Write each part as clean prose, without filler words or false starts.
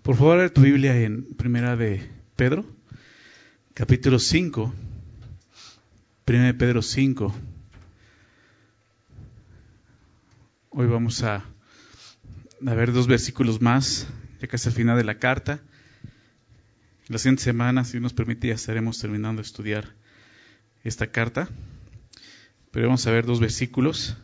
Por favor, abre tu Biblia en Primera de Pedro, capítulo 5. Primera de Pedro 5. Hoy vamos a ver dos versículos más, ya casi al final de la carta. La siguiente semana, si nos permite, ya estaremos terminando de estudiar esta carta. Pero vamos a ver dos versículos.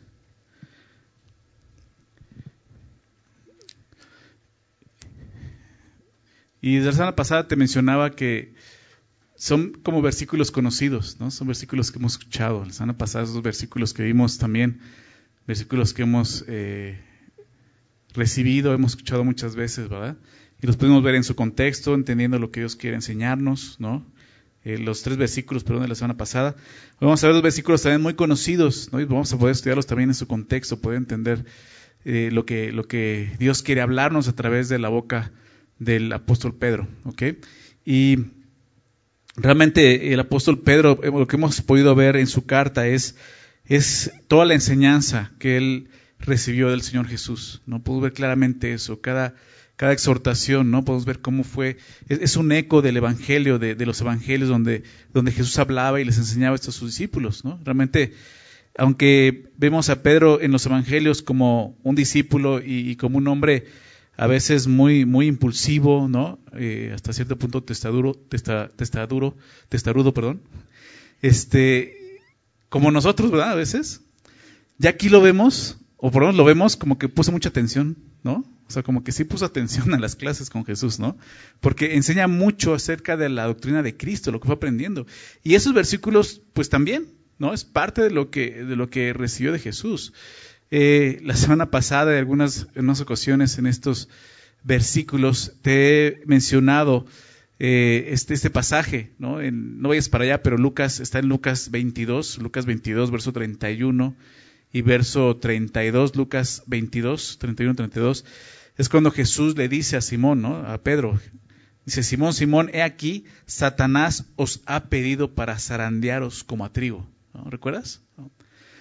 Y desde la semana pasada te mencionaba que son como versículos conocidos, ¿no? Son versículos que hemos escuchado. La semana pasada esos versículos que vimos también, versículos que hemos recibido, hemos escuchado muchas veces, ¿verdad? Y los podemos ver en su contexto, entendiendo lo que Dios quiere enseñarnos, ¿no? Los tres versículos, de la semana pasada. Hoy vamos a ver dos versículos también muy conocidos, ¿no? Y vamos a poder estudiarlos también en su contexto, poder entender lo que Dios quiere hablarnos a través de la boca del apóstol Pedro, ¿ok? Y realmente el apóstol Pedro, lo que hemos podido ver en su carta es toda la enseñanza que él recibió del Señor Jesús, ¿no? Podemos ver claramente eso, cada exhortación, ¿no? Podemos ver cómo fue, es un eco del evangelio, de los evangelios donde Jesús hablaba y les enseñaba esto a sus discípulos, ¿no? Realmente, aunque vemos a Pedro en los evangelios como un discípulo y como un hombre a veces muy impulsivo, ¿no? Hasta cierto punto testarudo, como nosotros, ¿verdad? A veces. Ya aquí lo vemos, o por lo menos lo vemos como que puso mucha atención, ¿no? O sea, como que sí puso atención a las clases con Jesús, ¿no? Porque enseña mucho acerca de la doctrina de Cristo, lo que fue aprendiendo. Y esos versículos, pues también, ¿no? Es parte de lo que recibió de Jesús. La semana pasada, en unas ocasiones en estos versículos, te he mencionado este pasaje, ¿no? No vayas para allá, pero está en Lucas 22, verso 31 y verso 32, Lucas 22, 31, 32, es cuando Jesús le dice a Simón, ¿no? A Pedro, dice: Simón, Simón, he aquí, Satanás os ha pedido para zarandearos como a trigo, ¿no? ¿Recuerdas? ¿No?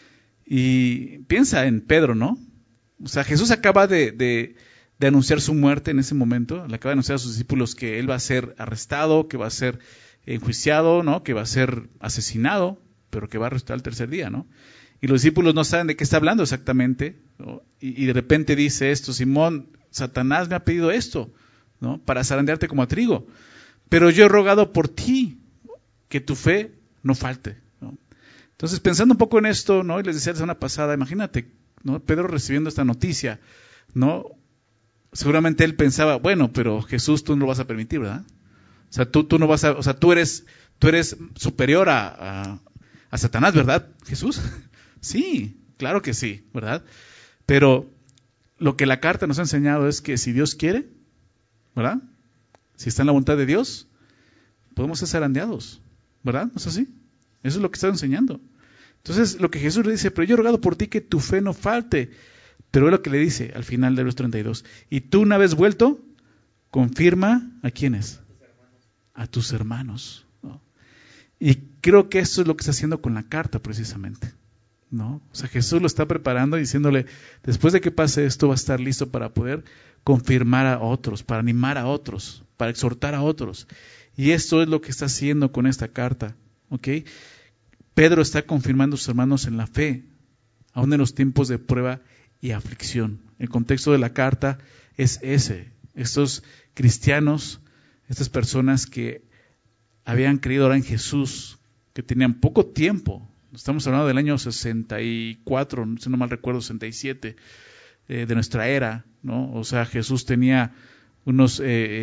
Y piensa en Pedro, ¿no? O sea, Jesús acaba de anunciar su muerte en ese momento, le acaba de anunciar a sus discípulos que él va a ser arrestado, que va a ser enjuiciado, ¿no? Que va a ser asesinado, pero que va a resucitar al tercer día, ¿no? Y los discípulos no saben de qué está hablando exactamente, ¿no? Y de repente dice esto: Simón, Satanás me ha pedido esto, ¿no? Para zarandearte como a trigo, pero yo he rogado por ti que tu fe no falte, ¿no? Entonces, pensando un poco en esto, ¿no? Y les decía la semana pasada, imagínate, ¿no? Pedro recibiendo esta noticia, ¿no? Seguramente él pensaba, bueno, pero Jesús, tú no lo vas a permitir, ¿verdad? O sea, tú no vas a, o sea, tú eres superior a Satanás, ¿verdad, Jesús? Sí, claro que sí, ¿verdad? Pero lo que la carta nos ha enseñado es que si Dios quiere, ¿verdad? Si está en la voluntad de Dios, podemos ser zarandeados, ¿verdad? ¿No es así? Eso es lo que está enseñando. Entonces, lo que Jesús le dice: pero yo he rogado por ti que tu fe no falte. Pero es lo que le dice al final del verso 32. Y tú, una vez vuelto, confirma ¿a quiénes? A tus hermanos, ¿no? Y creo que esto es lo que está haciendo con la carta precisamente, ¿no? O sea, Jesús lo está preparando y diciéndole: después de que pase esto, va a estar listo para poder confirmar a otros, para animar a otros, para exhortar a otros. Y esto es lo que está haciendo con esta carta, ¿ok? Pedro está confirmando a sus hermanos en la fe, aún en los tiempos de prueba y aflicción. El contexto de la carta es ese. Estos cristianos, estas personas que habían creído ahora en Jesús, que tenían poco tiempo, estamos hablando del año 64, si no mal recuerdo, 67, de nuestra era, ¿no? O sea, Jesús tenía unos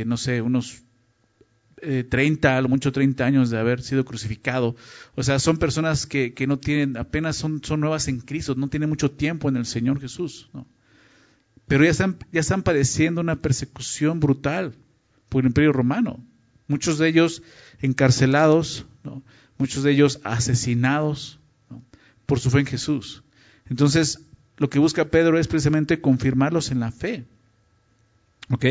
30, a lo mucho 30 años de haber sido crucificado. O sea, son personas que no tienen, apenas son nuevas en Cristo, no tienen mucho tiempo en el Señor Jesús, ¿no? Pero ya están padeciendo una persecución brutal por el Imperio Romano. Muchos de ellos encarcelados, ¿no? Muchos de ellos asesinados, ¿no? Por su fe en Jesús. Entonces, lo que busca Pedro es precisamente confirmarlos en la fe, ¿ok?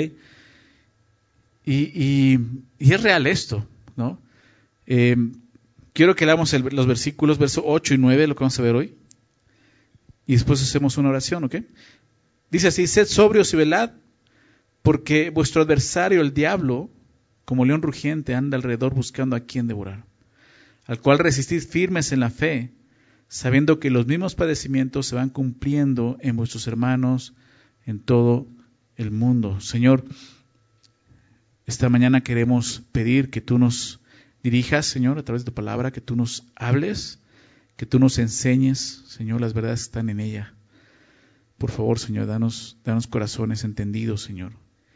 Y es real esto, ¿no? Quiero que leamos los versículos, versos 8 y 9, lo que vamos a ver hoy. Y después hacemos una oración, ¿ok? Dice así: sed sobrios y velad, Porque vuestro adversario, el diablo, como león rugiente, anda alrededor buscando a quien devorar, al cual resistid firmes en la fe, sabiendo que los mismos padecimientos se van cumpliendo en vuestros hermanos en todo el mundo. Señor, esta mañana queremos pedir que tú nos dirijas, Señor, a través de tu palabra, que tú nos hables, que tú nos enseñes, Señor, las verdades que están en ella. Por favor, Señor, danos corazones entendidos, Señor.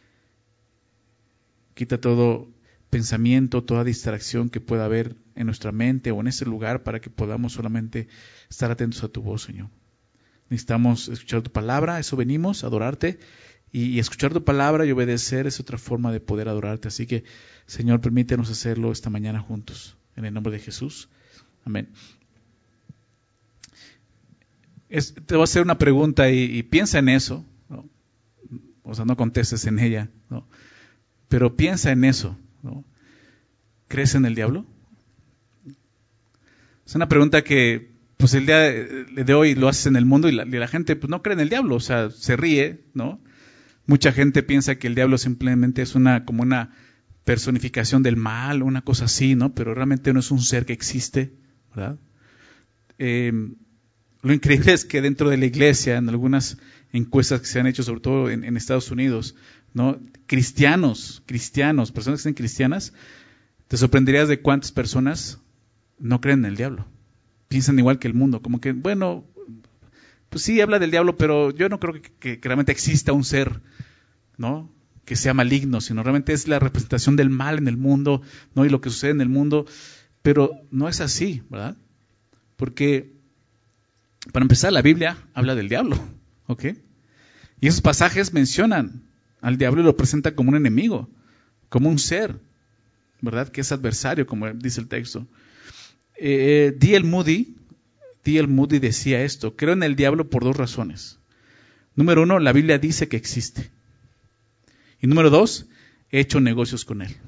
Quita todo pensamiento, toda distracción que pueda haber en nuestra mente o en este lugar para que podamos solamente estar atentos a tu voz, Señor. Necesitamos escuchar tu palabra, eso venimos, a adorarte, y escuchar tu palabra y obedecer es otra forma de poder adorarte. Así que, Señor, permítenos hacerlo esta mañana juntos, en el nombre de Jesús. Amén. Te voy a hacer una pregunta y piensa en eso, ¿no? O sea, no contestes en ella, ¿no? Pero piensa en eso, ¿no? ¿Crees en el diablo? Es una pregunta que, pues, el día de hoy lo haces en el mundo y la gente, pues, no cree en el diablo, o sea, se ríe, ¿no? Mucha gente piensa que el diablo simplemente es como una personificación del mal, una cosa así, ¿no? Pero realmente no es un ser que existe, ¿verdad? Lo increíble es que dentro de la iglesia, en algunas encuestas que se han hecho, sobre todo en Estados Unidos, ¿no? Cristianos, personas que sean cristianas, te sorprenderías de cuántas personas no creen en el diablo. Piensan igual que el mundo, como que, bueno, pues sí habla del diablo, pero yo no creo que realmente exista un ser, ¿no? Que sea maligno, sino realmente es la representación del mal en el mundo, ¿no? Y lo que sucede en el mundo, pero no es así, ¿verdad? Porque, para empezar, la Biblia habla del diablo, ¿ok? Y esos pasajes mencionan al diablo y lo presentan como un enemigo, como un ser, ¿verdad? Que es adversario, como dice el texto. D.L. Moody decía esto: creo en el diablo por dos razones. Número uno, la Biblia dice que existe. Y número dos, he hecho negocios con él.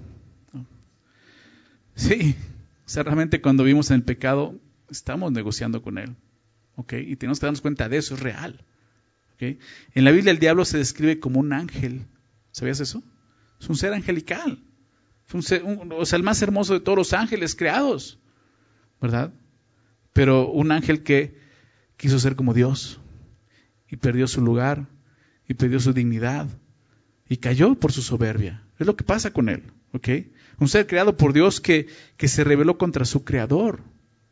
Sí, o sea, realmente cuando vivimos en el pecado, estamos negociando con él. ¿Okay? Y tenemos que darnos cuenta de eso, es real. ¿Okay? En la Biblia el diablo se describe como un ángel. ¿Sabías eso? Es un ser angelical. O sea, el más hermoso de todos los ángeles creados, ¿verdad? Pero un ángel que quiso ser como Dios y perdió su lugar y perdió su dignidad y cayó por su soberbia. Es lo que pasa con él, ¿ok? Un ser creado por Dios que se rebeló contra su creador.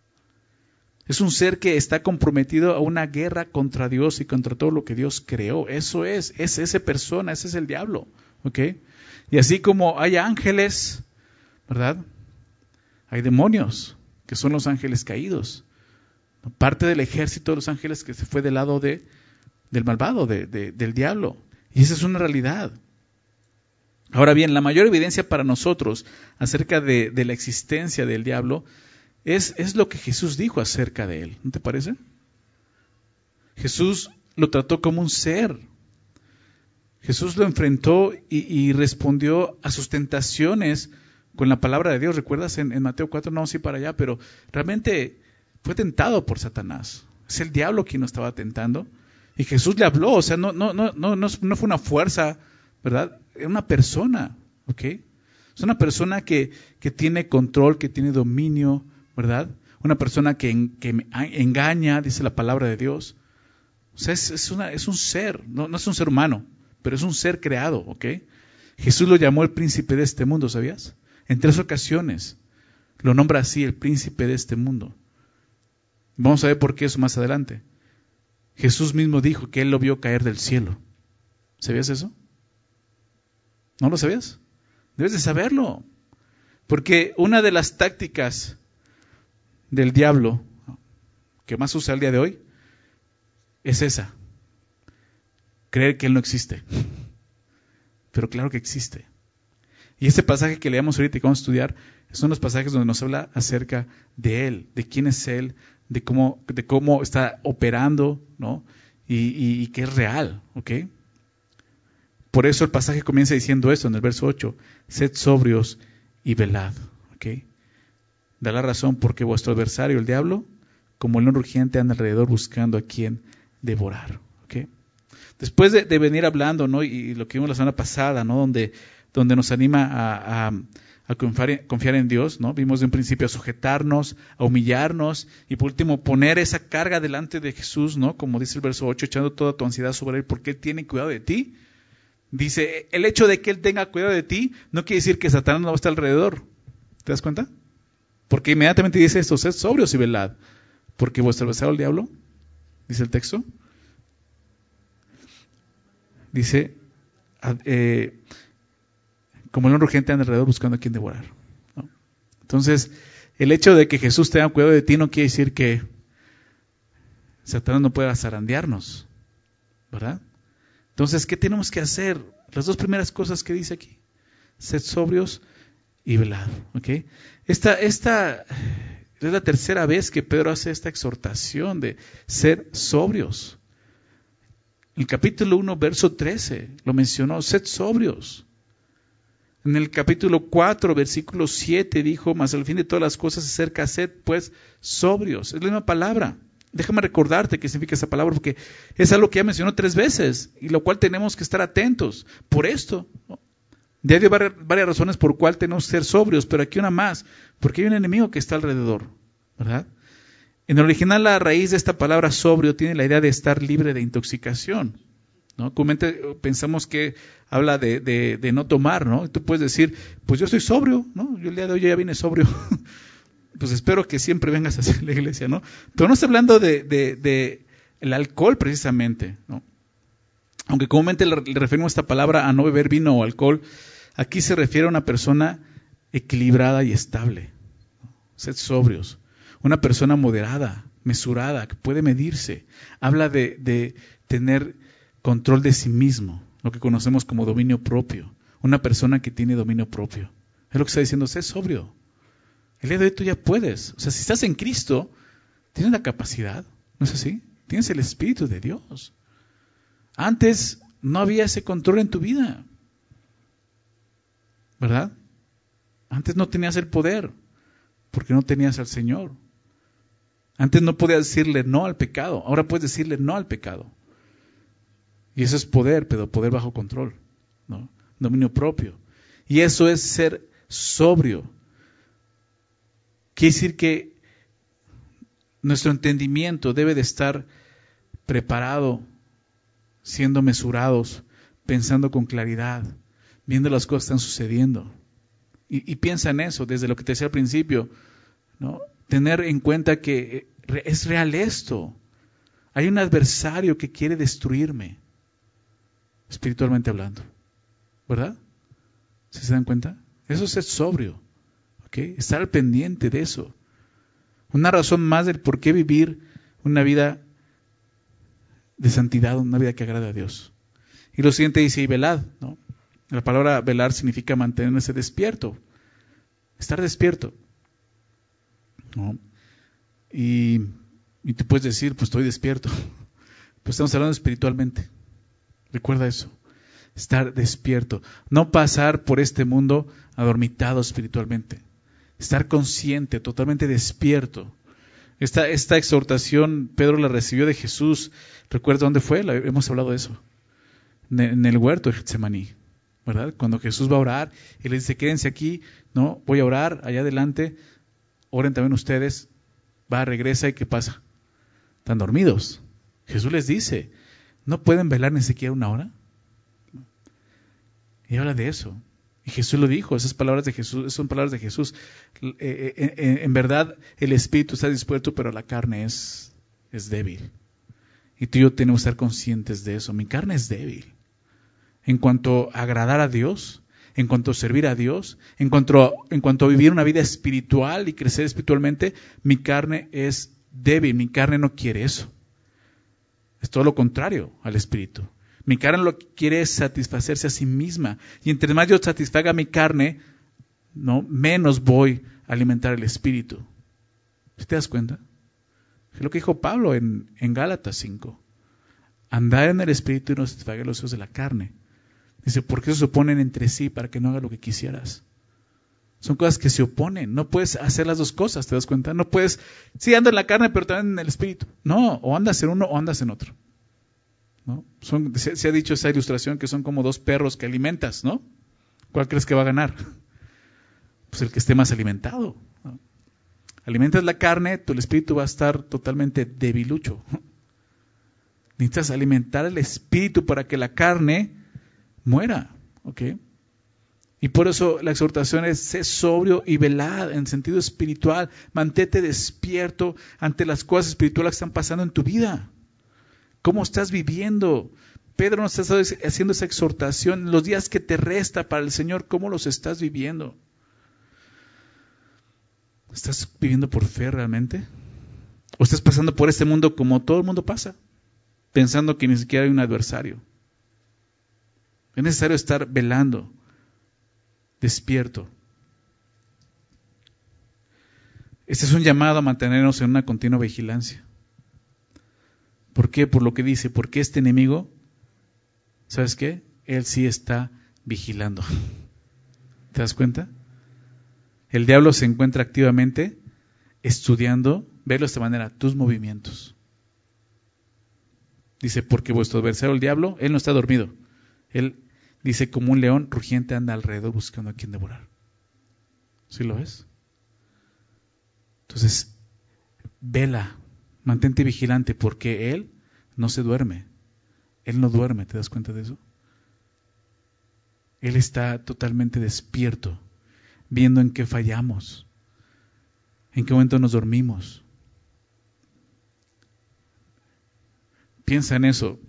Es un ser que está comprometido a una guerra contra Dios y contra todo lo que Dios creó. Eso es esa persona, ese es el diablo, ¿ok? Y así como hay ángeles, ¿verdad? Hay demonios, que son los ángeles caídos. Parte del ejército de los ángeles que se fue del lado del malvado, del diablo. Y esa es una realidad. Ahora bien, la mayor evidencia para nosotros acerca de la existencia del diablo es lo que Jesús dijo acerca de él. ¿No te parece? Jesús lo trató como un ser. Jesús lo enfrentó y respondió a sus tentaciones con la palabra de Dios. ¿Recuerdas en Mateo 4? No, sí para allá, pero realmente fue tentado por Satanás. Es el diablo quien lo estaba tentando. Y Jesús le habló, o sea, no fue una fuerza, ¿verdad? Era una persona, ¿ok? Es una persona que tiene control, que tiene dominio, ¿verdad? Una persona que engaña, dice la palabra de Dios. O sea, es un ser, no es un ser humano, pero es un ser creado, ¿ok? Jesús lo llamó el príncipe de este mundo, ¿sabías? En 3 ocasiones lo nombra así, el príncipe de este mundo. Vamos a ver por qué eso más adelante. Jesús mismo dijo que él lo vio caer del cielo. ¿Sabías eso? ¿No lo sabías? Debes de saberlo. Porque una de las tácticas del diablo que más usa el día de hoy es esa: creer que él no existe. Pero claro que existe. Y este pasaje que leamos ahorita y que vamos a estudiar son los pasajes donde nos habla acerca de él, de quién es él, de cómo está operando, ¿no? Y que es real, ¿ok? Por eso el pasaje comienza diciendo esto en el verso 8: sed sobrios y velad, ¿ok? Da la razón porque vuestro adversario, el diablo, como el león rugiente, anda alrededor buscando a quien devorar, ¿ok? Después de venir hablando, ¿no? Y lo que vimos la semana pasada, ¿no? Donde nos anima a confiar en Dios, ¿no? Vimos de un principio a sujetarnos, a humillarnos y por último poner esa carga delante de Jesús, ¿no? Como dice el verso 8, echando toda tu ansiedad sobre Él porque Él tiene cuidado de ti. Dice, el hecho de que Él tenga cuidado de ti no quiere decir que Satanás no va a estar alrededor. ¿Te das cuenta? Porque inmediatamente dice esto, sed sobrios y velad, porque vuestro adversario el diablo, dice el texto, dice, como león rugiente anda alrededor buscando a quien devorar, ¿no? Entonces, el hecho de que Jesús tenga cuidado de ti no quiere decir que Satanás no pueda zarandearnos, ¿verdad? Entonces, ¿qué tenemos que hacer? Las dos primeras cosas que dice aquí, sed sobrios y velad, ¿ok? Esta es la tercera vez que Pedro hace esta exhortación de ser sobrios. En el capítulo 1, verso 13, lo mencionó, sed sobrios. En el capítulo 4, versículo 7, dijo, mas al fin de todas las cosas se acerca, sed pues sobrios. Es la misma palabra. Déjame recordarte qué significa esa palabra, porque es algo que ya mencionó 3 veces, y lo cual tenemos que estar atentos. Por esto, ¿no? Ya hay varias razones por cuál tenemos que ser sobrios, pero aquí una más, porque hay un enemigo que está alrededor, ¿verdad? En el original, la raíz de esta palabra sobrio tiene la idea de estar libre de intoxicación, ¿no? Comúnmente pensamos que habla de no tomar, ¿no? Tú puedes decir, pues yo estoy sobrio, ¿no? Yo el día de hoy ya vine sobrio. Pues espero que siempre vengas a hacer la iglesia, ¿no? Pero no estoy hablando de el alcohol precisamente, ¿no? Aunque comúnmente le referimos esta palabra a no beber vino o alcohol, aquí se refiere a una persona equilibrada y estable. Sed sobrios. Una persona moderada, mesurada, que puede medirse. Habla de tener control de sí mismo, lo que conocemos como dominio propio. Una persona que tiene dominio propio. Es lo que está diciendo, sé sobrio. El día de hoy tú ya puedes. O sea, si estás en Cristo, tienes la capacidad, ¿no es así? Tienes el Espíritu de Dios. Antes no había ese control en tu vida, ¿verdad? Antes no tenías el poder, porque no tenías al Señor. Antes no podías decirle no al pecado, ahora puedes decirle no al pecado. Y eso es poder, pero poder bajo control, ¿no? Dominio propio. Y eso es ser sobrio. Quiere decir que nuestro entendimiento debe de estar preparado, siendo mesurados, pensando con claridad, viendo las cosas que están sucediendo. Y piensa en eso, desde lo que te decía al principio, ¿no? Tener en cuenta que es real esto. Hay un adversario que quiere destruirme, espiritualmente hablando, ¿verdad? ¿Sí se dan cuenta? Eso es ser sobrio, ¿ok? Estar al pendiente de eso. Una razón más del por qué vivir una vida de santidad, una vida que agrade a Dios. Y lo siguiente dice, y velad, ¿no? La palabra velar significa mantenerse despierto, estar despierto, ¿no? Y tú puedes decir, pues estoy despierto. Pues estamos hablando espiritualmente. Recuerda eso, estar despierto, no pasar por este mundo adormitado espiritualmente, estar consciente, totalmente despierto. Esta exhortación Pedro la recibió de Jesús. ¿Recuerda dónde fue? Hemos hablado de eso, en el huerto de Getsemaní, ¿verdad? Cuando Jesús va a orar y le dice, quédense aquí, no, voy a orar, allá adelante, oren también ustedes. Va, regresa y ¿qué pasa? Están dormidos. Jesús les dice, ¿no pueden velar ni siquiera una hora? Y habla de eso. Y Jesús lo dijo, esas palabras de Jesús, son palabras de Jesús. En verdad, el espíritu está dispuesto, pero la carne es débil. Y tú y yo tenemos que estar conscientes de eso. Mi carne es débil. En cuanto a agradar a Dios, en cuanto a servir a Dios, en cuanto a vivir una vida espiritual y crecer espiritualmente, mi carne es débil, mi carne no quiere eso. Es todo lo contrario al espíritu. Mi carne lo que quiere es satisfacerse a sí misma. Y entre más yo satisfaga mi carne, ¿no? Menos voy a alimentar el espíritu. ¿Sí te das cuenta? Es lo que dijo Pablo en Gálatas 5. Andar en el espíritu y no satisfacer los deseos de la carne. Dice, porque se oponen entre sí para que no hagas lo que quisieras. Son cosas que se oponen. No puedes hacer las dos cosas, ¿te das cuenta? No puedes, sí, ando en la carne, pero también en el espíritu. No, o andas en uno o andas en otro. ¿no? Se ha dicho esa ilustración que son como dos perros que alimentas, ¿no? ¿Cuál crees que va a ganar? Pues el que esté más alimentado, ¿no? Alimentas la carne, el espíritu va a estar totalmente debilucho. Necesitas alimentar el espíritu para que la carne muera, ¿ok? Y por eso la exhortación es: sé sobrio y velad en sentido espiritual, mantente despierto ante las cosas espirituales que están pasando en tu vida. ¿Cómo estás viviendo? Pedro nos está haciendo esa exhortación. Los días que te resta para el Señor, ¿cómo los estás viviendo? ¿Estás viviendo por fe realmente? ¿O estás pasando por este mundo como todo el mundo pasa, pensando que ni siquiera hay un adversario? Es necesario estar velando, despierto. Este es un llamado a mantenernos en una continua vigilancia. ¿Por qué? Por lo que dice, porque este enemigo, ¿sabes qué? Él sí está vigilando. ¿Te das cuenta? El diablo se encuentra activamente estudiando, verlo de esta manera, tus movimientos. Dice, porque vuestro adversario el diablo, él no está dormido. Él dice, como un león rugiente anda alrededor buscando a quien devorar. ¿Sí lo ves? Entonces, vela, mantente vigilante, porque él no se duerme. Él no duerme, ¿te das cuenta de eso? Él está totalmente despierto, viendo en qué fallamos, en qué momento nos dormimos. Piensa en eso.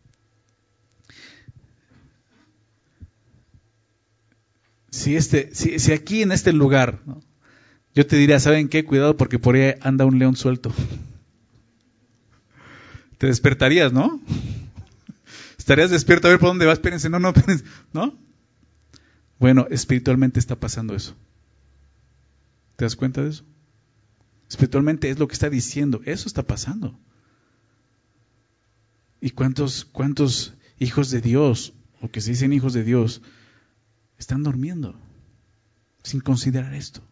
Si aquí en este lugar, ¿no?, yo te diría, ¿saben qué? Cuidado, porque por ahí anda un león suelto. Te despertarías, ¿no? Estarías despierto a ver por dónde vas. Espérense, no, espérense, ¿no? Bueno, espiritualmente está pasando eso. ¿Te das cuenta de eso? Espiritualmente es lo que está diciendo. Eso está pasando. ¿Y cuántos hijos de Dios, o que se dicen hijos de Dios, están durmiendo sin considerar esto?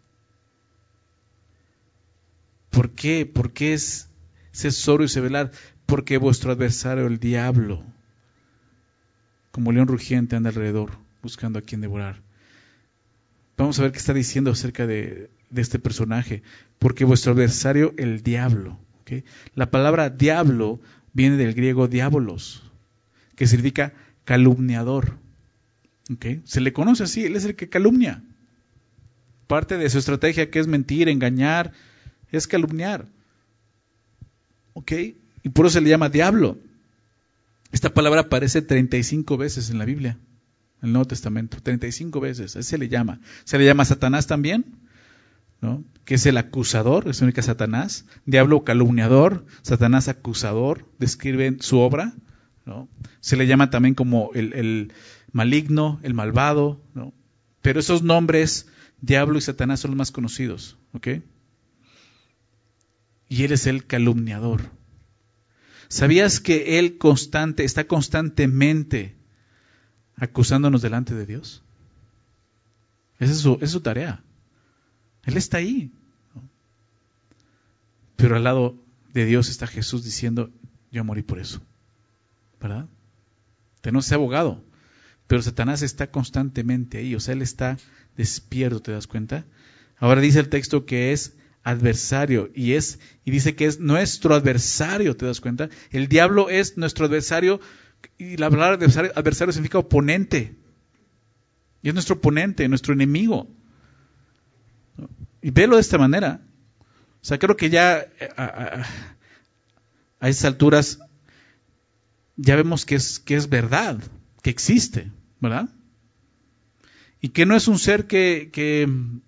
¿Por qué? ¿Por qué es ser sobrio y se velar? Porque vuestro adversario, el diablo, como león rugiente, anda alrededor buscando a quien devorar. Vamos a ver qué está diciendo acerca de este personaje. Porque vuestro adversario, el diablo. ¿Okay? La palabra diablo viene del griego diabolos, que significa calumniador. ¿Okay? Se le conoce así, él es el que calumnia. Parte de su estrategia, que es mentir, engañar, es calumniar. ¿Ok? Y por eso se le llama diablo. Esta palabra aparece 35 veces en la Biblia, en el Nuevo Testamento, 35 veces, así se le llama. Se le llama Satanás también, ¿no? Que es el acusador, es única Satanás. Diablo calumniador, Satanás acusador, describen su obra, ¿no? Se le llama también como el maligno, el malvado, ¿no? Pero esos nombres, diablo y Satanás, son los más conocidos, ¿ok? Y él es el calumniador. ¿Sabías que él está constantemente acusándonos delante de Dios? Esa es su tarea. Él está ahí. Pero al lado de Dios está Jesús diciendo, yo morí por eso. ¿Verdad? Tenemos ese abogado. Pero Satanás está constantemente ahí. O sea, él está despierto, ¿te das cuenta? Ahora dice el texto que es adversario y dice que es nuestro adversario, ¿te das cuenta? El diablo es nuestro adversario, y la palabra adversario significa oponente, y es nuestro oponente, nuestro enemigo. Y velo de esta manera. O sea, creo que ya a esas alturas ya vemos que es verdad, que existe, ¿verdad? Y que no es un ser que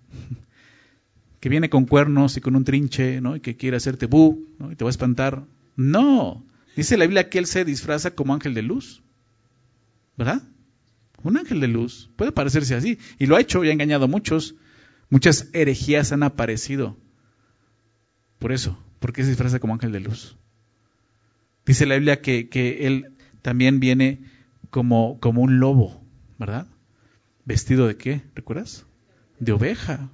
viene con cuernos y con un trinche, ¿no? Y que quiere hacerte bu, ¿no? Y te va a espantar. No, dice la Biblia que él se disfraza como ángel de luz, ¿verdad? Un ángel de luz, puede parecerse así, y lo ha hecho y ha engañado a muchos. Muchas herejías han aparecido por eso, porque se disfraza como ángel de luz. Dice la Biblia que él también viene como un lobo, ¿verdad? ¿Vestido de qué? ¿Recuerdas? De oveja.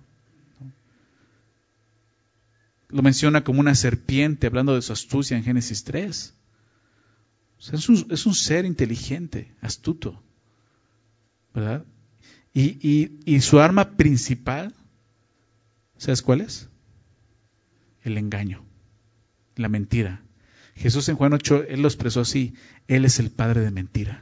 Lo menciona como una serpiente, hablando de su astucia en Génesis 3. O sea, es un ser inteligente, astuto, ¿verdad? Y su arma principal, ¿sabes cuál es? El engaño, la mentira. Jesús en Juan 8, Él lo expresó así: Él es el padre de mentira.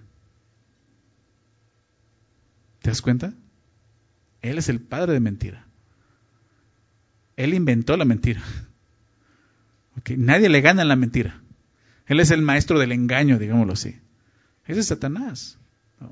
¿Te das cuenta? Él es el padre de mentira. Él inventó la mentira. ¿Okay? Nadie le gana en la mentira. Él es el maestro del engaño, digámoslo así. Ese es Satanás, ¿no?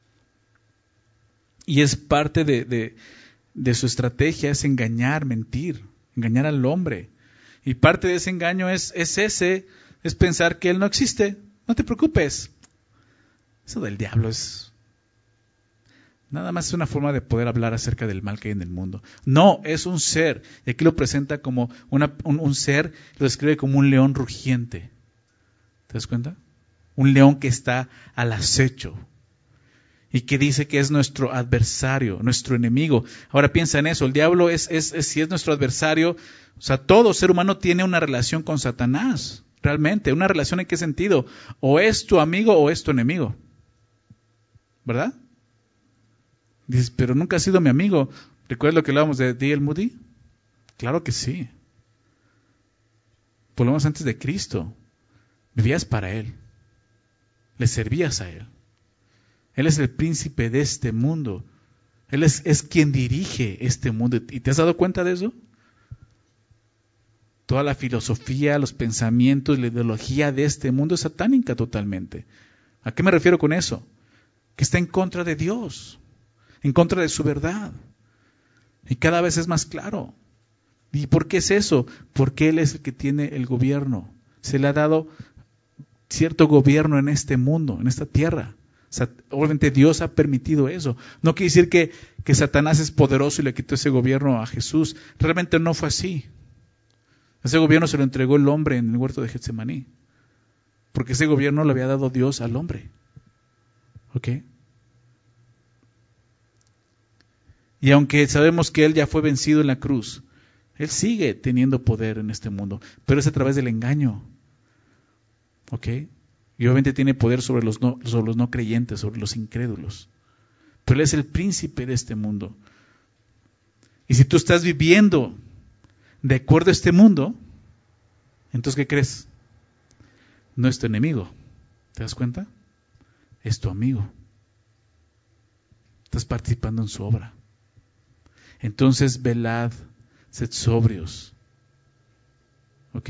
Y es parte de su estrategia, es engañar, mentir, engañar al hombre. Y parte de ese engaño es pensar que Él no existe. No te preocupes. Eso del diablo es nada más una forma de poder hablar acerca del mal que hay en el mundo. No, es un ser. Y aquí lo presenta como un ser, lo describe como un león rugiente. ¿Te das cuenta? Un león que está al acecho y que dice que es nuestro adversario, nuestro enemigo. Ahora piensa en eso, el diablo si es nuestro adversario, o sea, todo ser humano tiene una relación con Satanás, realmente. ¿Una relación en qué sentido? O es tu amigo o es tu enemigo, ¿verdad? Dices, pero nunca ha sido mi amigo. ¿Recuerdas lo que hablábamos de D.L. Moody? Claro que sí. Por lo menos antes de Cristo. Vivías para Él. Le servías a Él. Él es el príncipe de este mundo. Él es quien dirige este mundo. ¿Y te has dado cuenta de eso? Toda la filosofía, los pensamientos, la ideología de este mundo es satánica totalmente. ¿A qué me refiero con eso? Que está en contra de Dios, en contra de su verdad. Y cada vez es más claro. ¿Y por qué es eso? Porque Él es el que tiene el gobierno. Se le ha dado cierto gobierno en este mundo, en esta tierra. O sea, obviamente Dios ha permitido eso. No quiere decir que Satanás es poderoso y le quitó ese gobierno a Jesús. Realmente no fue así. Ese gobierno se lo entregó el hombre en el huerto de Getsemaní. Porque ese gobierno lo había dado Dios al hombre. ¿Ok? Y aunque sabemos que Él ya fue vencido en la cruz, Él sigue teniendo poder en este mundo, pero es a través del engaño. ¿Ok? Y obviamente tiene poder sobre los no creyentes, sobre los incrédulos. Pero Él es el príncipe de este mundo. Y si tú estás viviendo de acuerdo a este mundo, entonces ¿qué crees? No es tu enemigo. ¿Te das cuenta? Es tu amigo. Estás participando en su obra. Entonces velad, sed sobrios. ¿Ok?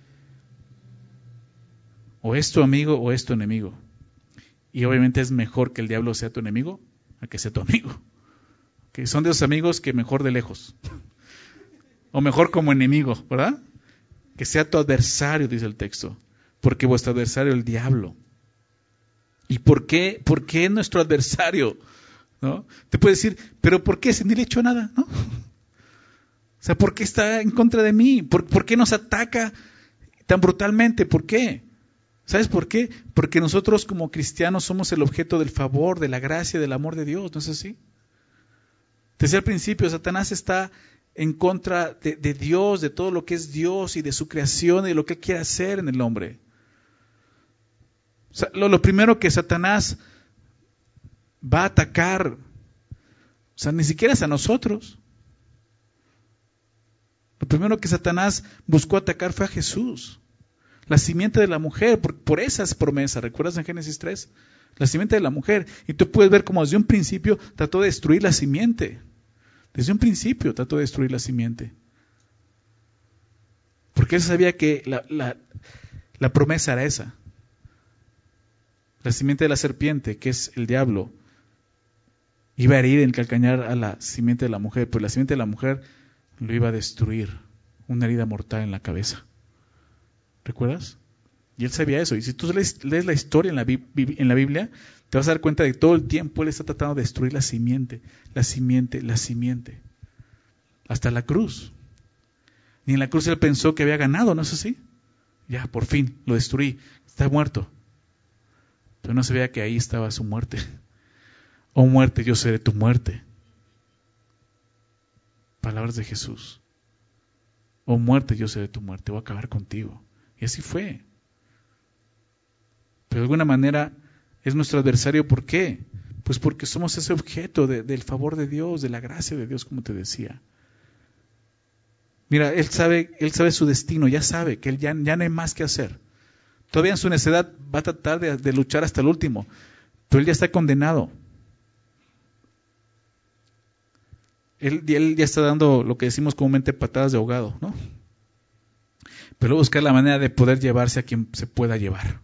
O es tu amigo o es tu enemigo. Y obviamente es mejor que el diablo sea tu enemigo a que sea tu amigo. ¿Okay? Son de esos amigos que mejor de lejos. O mejor como enemigo, ¿verdad? Que sea tu adversario, dice el texto. Porque vuestro adversario es el diablo. ¿Y por qué nuestro adversario? ¿No? Te puede decir, pero ¿por qué? Si ni le he hecho nada, ¿no? O sea, ¿por qué está en contra de mí? ¿Por qué nos ataca tan brutalmente? ¿Por qué? ¿Sabes por qué? Porque nosotros como cristianos somos el objeto del favor, de la gracia, del amor de Dios, ¿no es así? Te decía al principio, Satanás está en contra de Dios, de todo lo que es Dios y de su creación y de lo que quiere hacer en el hombre. O sea, lo primero que Satanás va a atacar, o sea, ni siquiera es a nosotros. Lo primero que Satanás buscó atacar fue a Jesús. La simiente de la mujer, por esas promesas, ¿recuerdas en Génesis 3? La simiente de la mujer. Y tú puedes ver cómo desde un principio trató de destruir la simiente. Desde un principio trató de destruir la simiente. Porque él sabía que la promesa era esa. La simiente de la serpiente, que es el diablo, iba a herir en calcañar a la simiente de la mujer, pero la simiente de la mujer lo iba a destruir. Una herida mortal en la cabeza. ¿Recuerdas? Y él sabía eso. Y si tú lees la historia en la Biblia, te vas a dar cuenta de que todo el tiempo él está tratando de destruir la simiente, la simiente, la simiente. Hasta la cruz. Y en la cruz él pensó que había ganado, ¿no es así? Ya, por fin, lo destruí. Está muerto. Pero no sabía que ahí estaba su muerte. Oh muerte, yo seré tu muerte. Palabras de Jesús. Oh muerte, yo seré tu muerte. Voy a acabar contigo. Y así fue. Pero de alguna manera es nuestro adversario. ¿Por qué? Pues porque somos ese objeto del favor de Dios, de la gracia de Dios, como te decía. Mira, él sabe su destino, ya sabe que él ya no hay más que hacer. Todavía en su necedad va a tratar de luchar hasta el último, pero él ya está condenado. Él ya está dando lo que decimos comúnmente patadas de ahogado, ¿no? Pero buscar la manera de poder llevarse a quien se pueda llevar.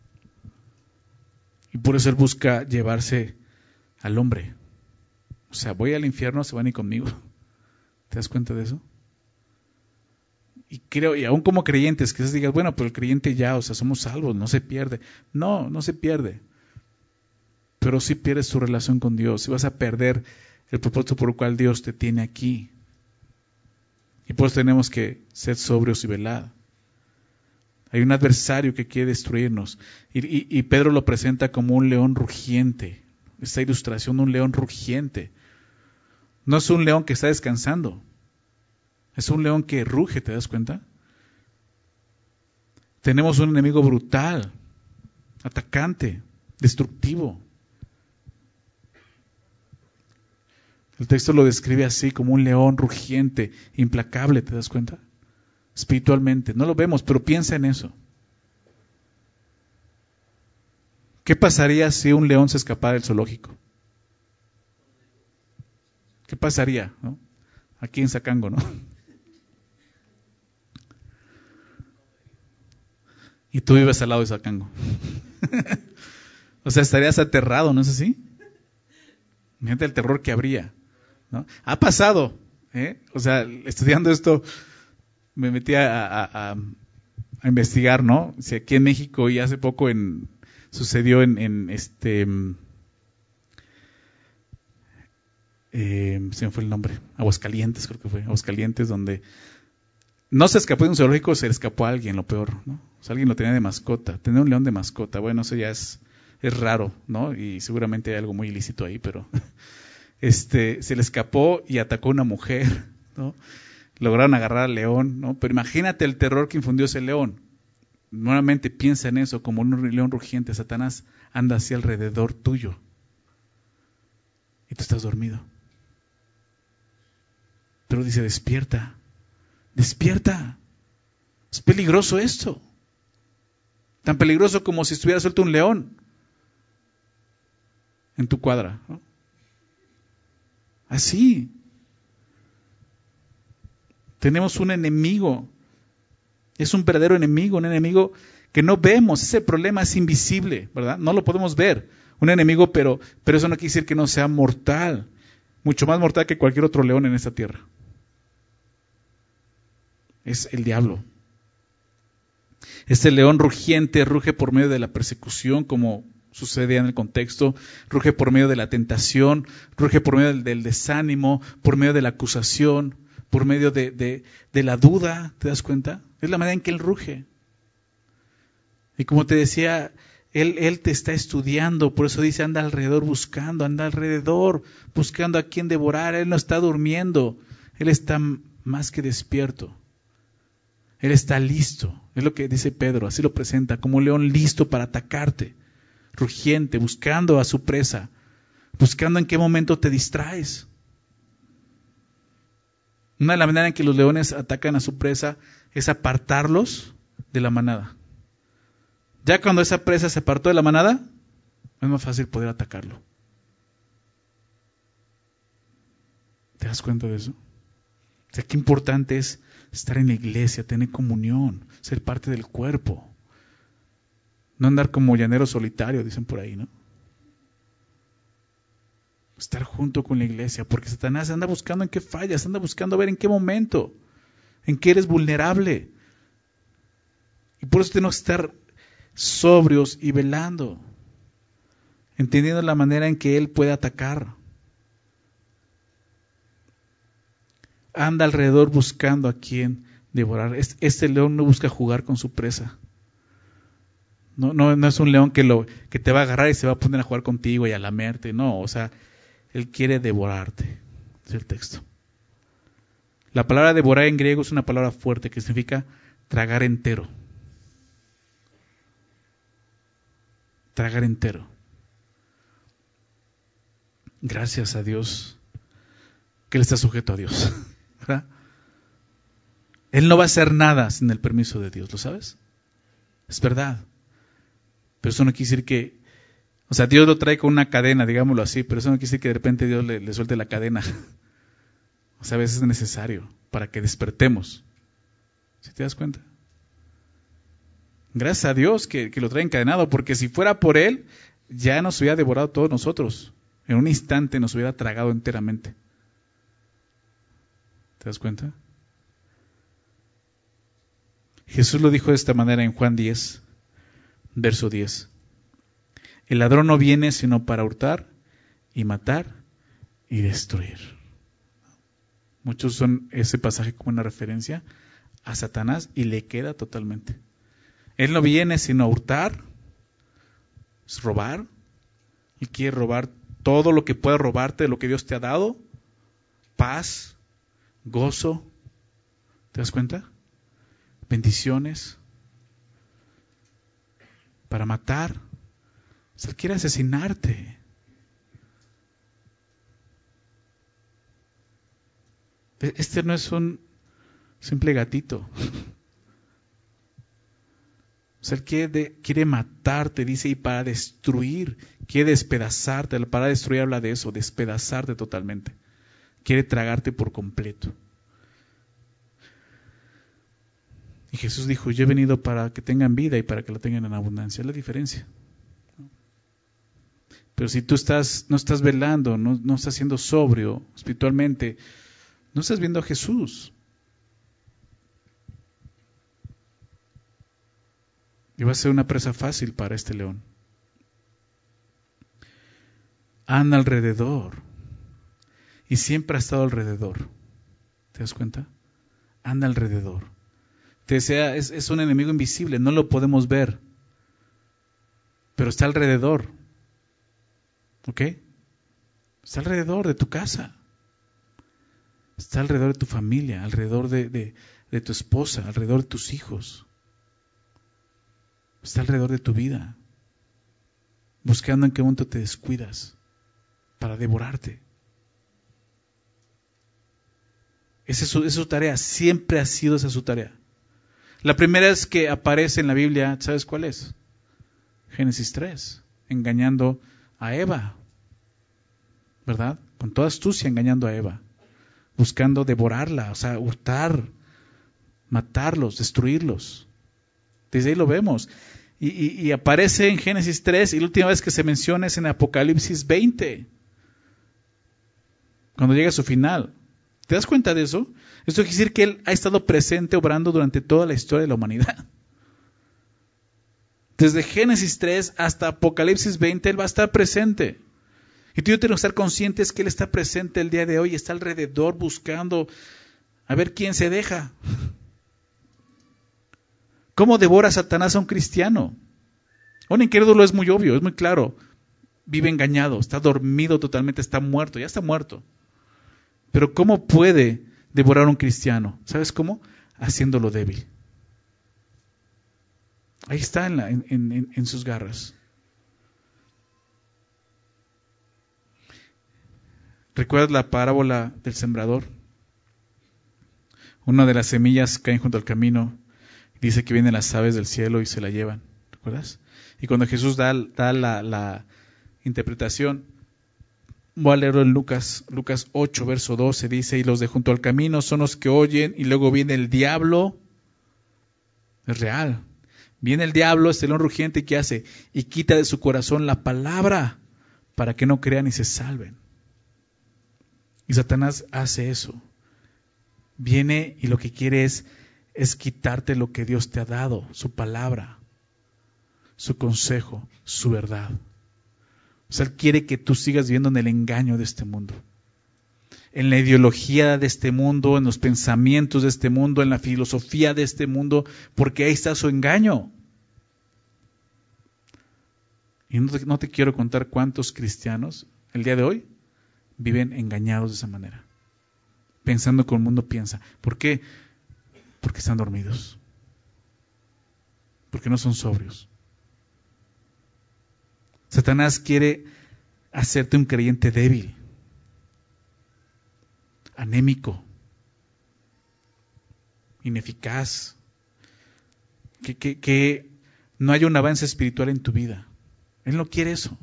Y por eso él busca llevarse al hombre. O sea, voy al infierno, se van a ir conmigo. ¿Te das cuenta de eso? Y creo, y aún como creyentes, que digas, bueno, pero el creyente ya, o sea, somos salvos, no se pierde. No, no se pierde. Pero sí pierdes tu relación con Dios, y vas a perder el propósito por el cual Dios te tiene aquí. Y por eso tenemos que ser sobrios y velad. Hay un adversario que quiere destruirnos. Y Pedro lo presenta como un león rugiente. Esta ilustración de un león rugiente. No es un león que está descansando. Es un león que ruge, ¿te das cuenta? Tenemos un enemigo brutal, atacante, destructivo. El texto lo describe así, como un león rugiente, implacable, ¿te das cuenta? Espiritualmente. No lo vemos, pero piensa en eso. ¿Qué pasaría si un león se escapara del zoológico? ¿Qué pasaría, no? Aquí en Zacango, ¿no? Y tú vives al lado de Zacango. O sea, estarías aterrado, ¿no es así? Imagínate el terror que habría, ¿no? Ha pasado, ¿eh? O sea, estudiando esto, me metí a investigar, ¿no? Si aquí en México y hace poco sucedió se me fue el nombre, Aguascalientes, creo que fue, Aguascalientes, donde no se escapó de un zoológico, se le escapó a alguien, lo peor, ¿no? O sea, alguien lo tenía de mascota, tener un león de mascota, bueno, eso ya es raro, ¿no? Y seguramente hay algo muy ilícito ahí, pero se le escapó y atacó a una mujer, ¿no? Lograron agarrar al león, ¿no? Pero imagínate el terror que infundió ese león. Nuevamente piensa en eso, como un león rugiente, Satanás anda hacia alrededor tuyo. Y tú estás dormido. Pero dice, despierta, despierta. Es peligroso esto. Tan peligroso como si estuviera suelto un león en tu cuadra, ¿no? Así. Tenemos un enemigo. Es un verdadero enemigo, un enemigo que no vemos. Ese problema es invisible, ¿verdad? No lo podemos ver. Un enemigo, pero eso no quiere decir que no sea mortal. Mucho más mortal que cualquier otro león en esta tierra. Es el diablo. Este león rugiente ruge por medio de la persecución, como sucede en el contexto, ruge por medio de la tentación, ruge por medio del desánimo, por medio de la acusación, por medio de la duda, ¿te das cuenta? Es la manera en que él ruge. Y como te decía, él te está estudiando, por eso dice, anda alrededor buscando a quien devorar. Él no está durmiendo, él está más que despierto. Él está listo, es lo que dice Pedro, así lo presenta, como un león listo para atacarte, rugiente, buscando a su presa, buscando en qué momento te distraes. Una de las maneras en que los leones atacan a su presa es apartarlos de la manada. Ya cuando esa presa se apartó de la manada, es más fácil poder atacarlo. ¿Te das cuenta de eso? O sea, qué importante es estar en la iglesia, tener comunión, ser parte del cuerpo. No andar como llanero solitario, dicen por ahí, ¿no? Estar junto con la iglesia, porque Satanás anda buscando en qué fallas, anda buscando ver en qué momento, en qué eres vulnerable. Y por eso tenemos que estar sobrios y velando, entendiendo la manera en que él puede atacar. Anda alrededor buscando a quien devorar. Este león no busca jugar con su presa. No es un león que te va a agarrar y se va a poner a jugar contigo y a lamerte. No, o sea, él quiere devorarte. Es el texto. La palabra devorar en griego es una palabra fuerte que significa tragar entero. tragar entero. Gracias a Dios que Él está sujeto a Dios, ¿verdad? Él no va a hacer nada sin el permiso de Dios, ¿lo sabes? Es verdad. Pero eso no quiere decir que, o sea, Dios lo trae con una cadena, digámoslo así, pero eso no quiere decir que de repente Dios le suelte la cadena. O sea, a veces es necesario para que despertemos. ¿Sí te das cuenta? Gracias a Dios que lo trae encadenado, porque si fuera por Él, ya nos hubiera devorado a todos nosotros. En un instante nos hubiera tragado enteramente. ¿Te das cuenta? Jesús lo dijo de esta manera en Juan 10, verso 10. El ladrón no viene sino para hurtar y matar y destruir. Muchos son ese pasaje como una referencia a Satanás y le queda totalmente. Él no viene sino a hurtar, es robar. Él quiere robar todo lo que pueda robarte de lo que Dios te ha dado. Paz, gozo. ¿Te das cuenta? Bendiciones. Para matar. O sea, Él quiere asesinarte. Este no es un simple gatito. O sea, Él quiere matarte, dice, y para destruir, quiere despedazarte. Para destruir habla de eso, despedazarte totalmente. Quiere tragarte por completo. Y Jesús dijo, yo he venido para que tengan vida y para que la tengan en abundancia. Es la diferencia. Pero si tú no estás velando, no estás siendo sobrio espiritualmente, no estás viendo a Jesús. Y va a ser una presa fácil para este león. Anda alrededor. Y siempre ha estado alrededor. ¿Te das cuenta? Anda alrededor. Te decía, es un enemigo invisible, no lo podemos ver. Pero está alrededor. ¿Ok? Está alrededor de tu casa. Está alrededor de tu familia, alrededor de tu esposa, alrededor de tus hijos. Está alrededor de tu vida, buscando en qué momento te descuidas para devorarte. Esa es su tarea, siempre ha sido esa su tarea. La primera vez que aparece en la Biblia, ¿sabes cuál es? Génesis 3, engañando a Eva, ¿verdad? Con toda astucia engañando a Eva, buscando devorarla, o sea, hurtar, matarlos, destruirlos. Desde ahí lo vemos. Y aparece en Génesis 3 y la última vez que se menciona es en Apocalipsis 20. Cuando llega a su final. ¿Te das cuenta de eso? Esto quiere decir que Él ha estado presente, obrando durante toda la historia de la humanidad. Desde Génesis 3 hasta Apocalipsis 20 Él va a estar presente. Y tú y yo tenemos que estar conscientes que Él está presente el día de hoy, está alrededor buscando a ver quién se deja. ¿Cómo devora Satanás a un cristiano? Un incrédulo es muy obvio, es muy claro. Vive engañado, está dormido totalmente, está muerto, ya está muerto. Pero ¿cómo puede devorar a un cristiano? ¿Sabes cómo? Haciéndolo débil. Ahí está en sus garras. ¿Recuerdas la parábola del sembrador? Una de las semillas caen junto al camino. Dice que vienen las aves del cielo y se la llevan. ¿Recuerdas? Y cuando Jesús da la interpretación, voy a leerlo en Lucas 8, verso 12, dice, y los de junto al camino son los que oyen, y luego viene el diablo. Es real. Viene el diablo, este león rugiente, ¿qué hace? Y quita de su corazón la palabra para que no crean y se salven. Y Satanás hace eso. Viene y lo que quiere es quitarte lo que Dios te ha dado, su palabra, su consejo, su verdad. O sea, Él quiere que tú sigas viviendo en el engaño de este mundo, en la ideología de este mundo, en los pensamientos de este mundo, en la filosofía de este mundo, porque ahí está su engaño. Y no te quiero contar cuántos cristianos el día de hoy viven engañados de esa manera, pensando como el mundo piensa. ¿Por qué? Porque están dormidos, porque no son sobrios. Satanás quiere hacerte un creyente débil, anémico, ineficaz, que no haya un avance espiritual en tu vida. Él no quiere eso.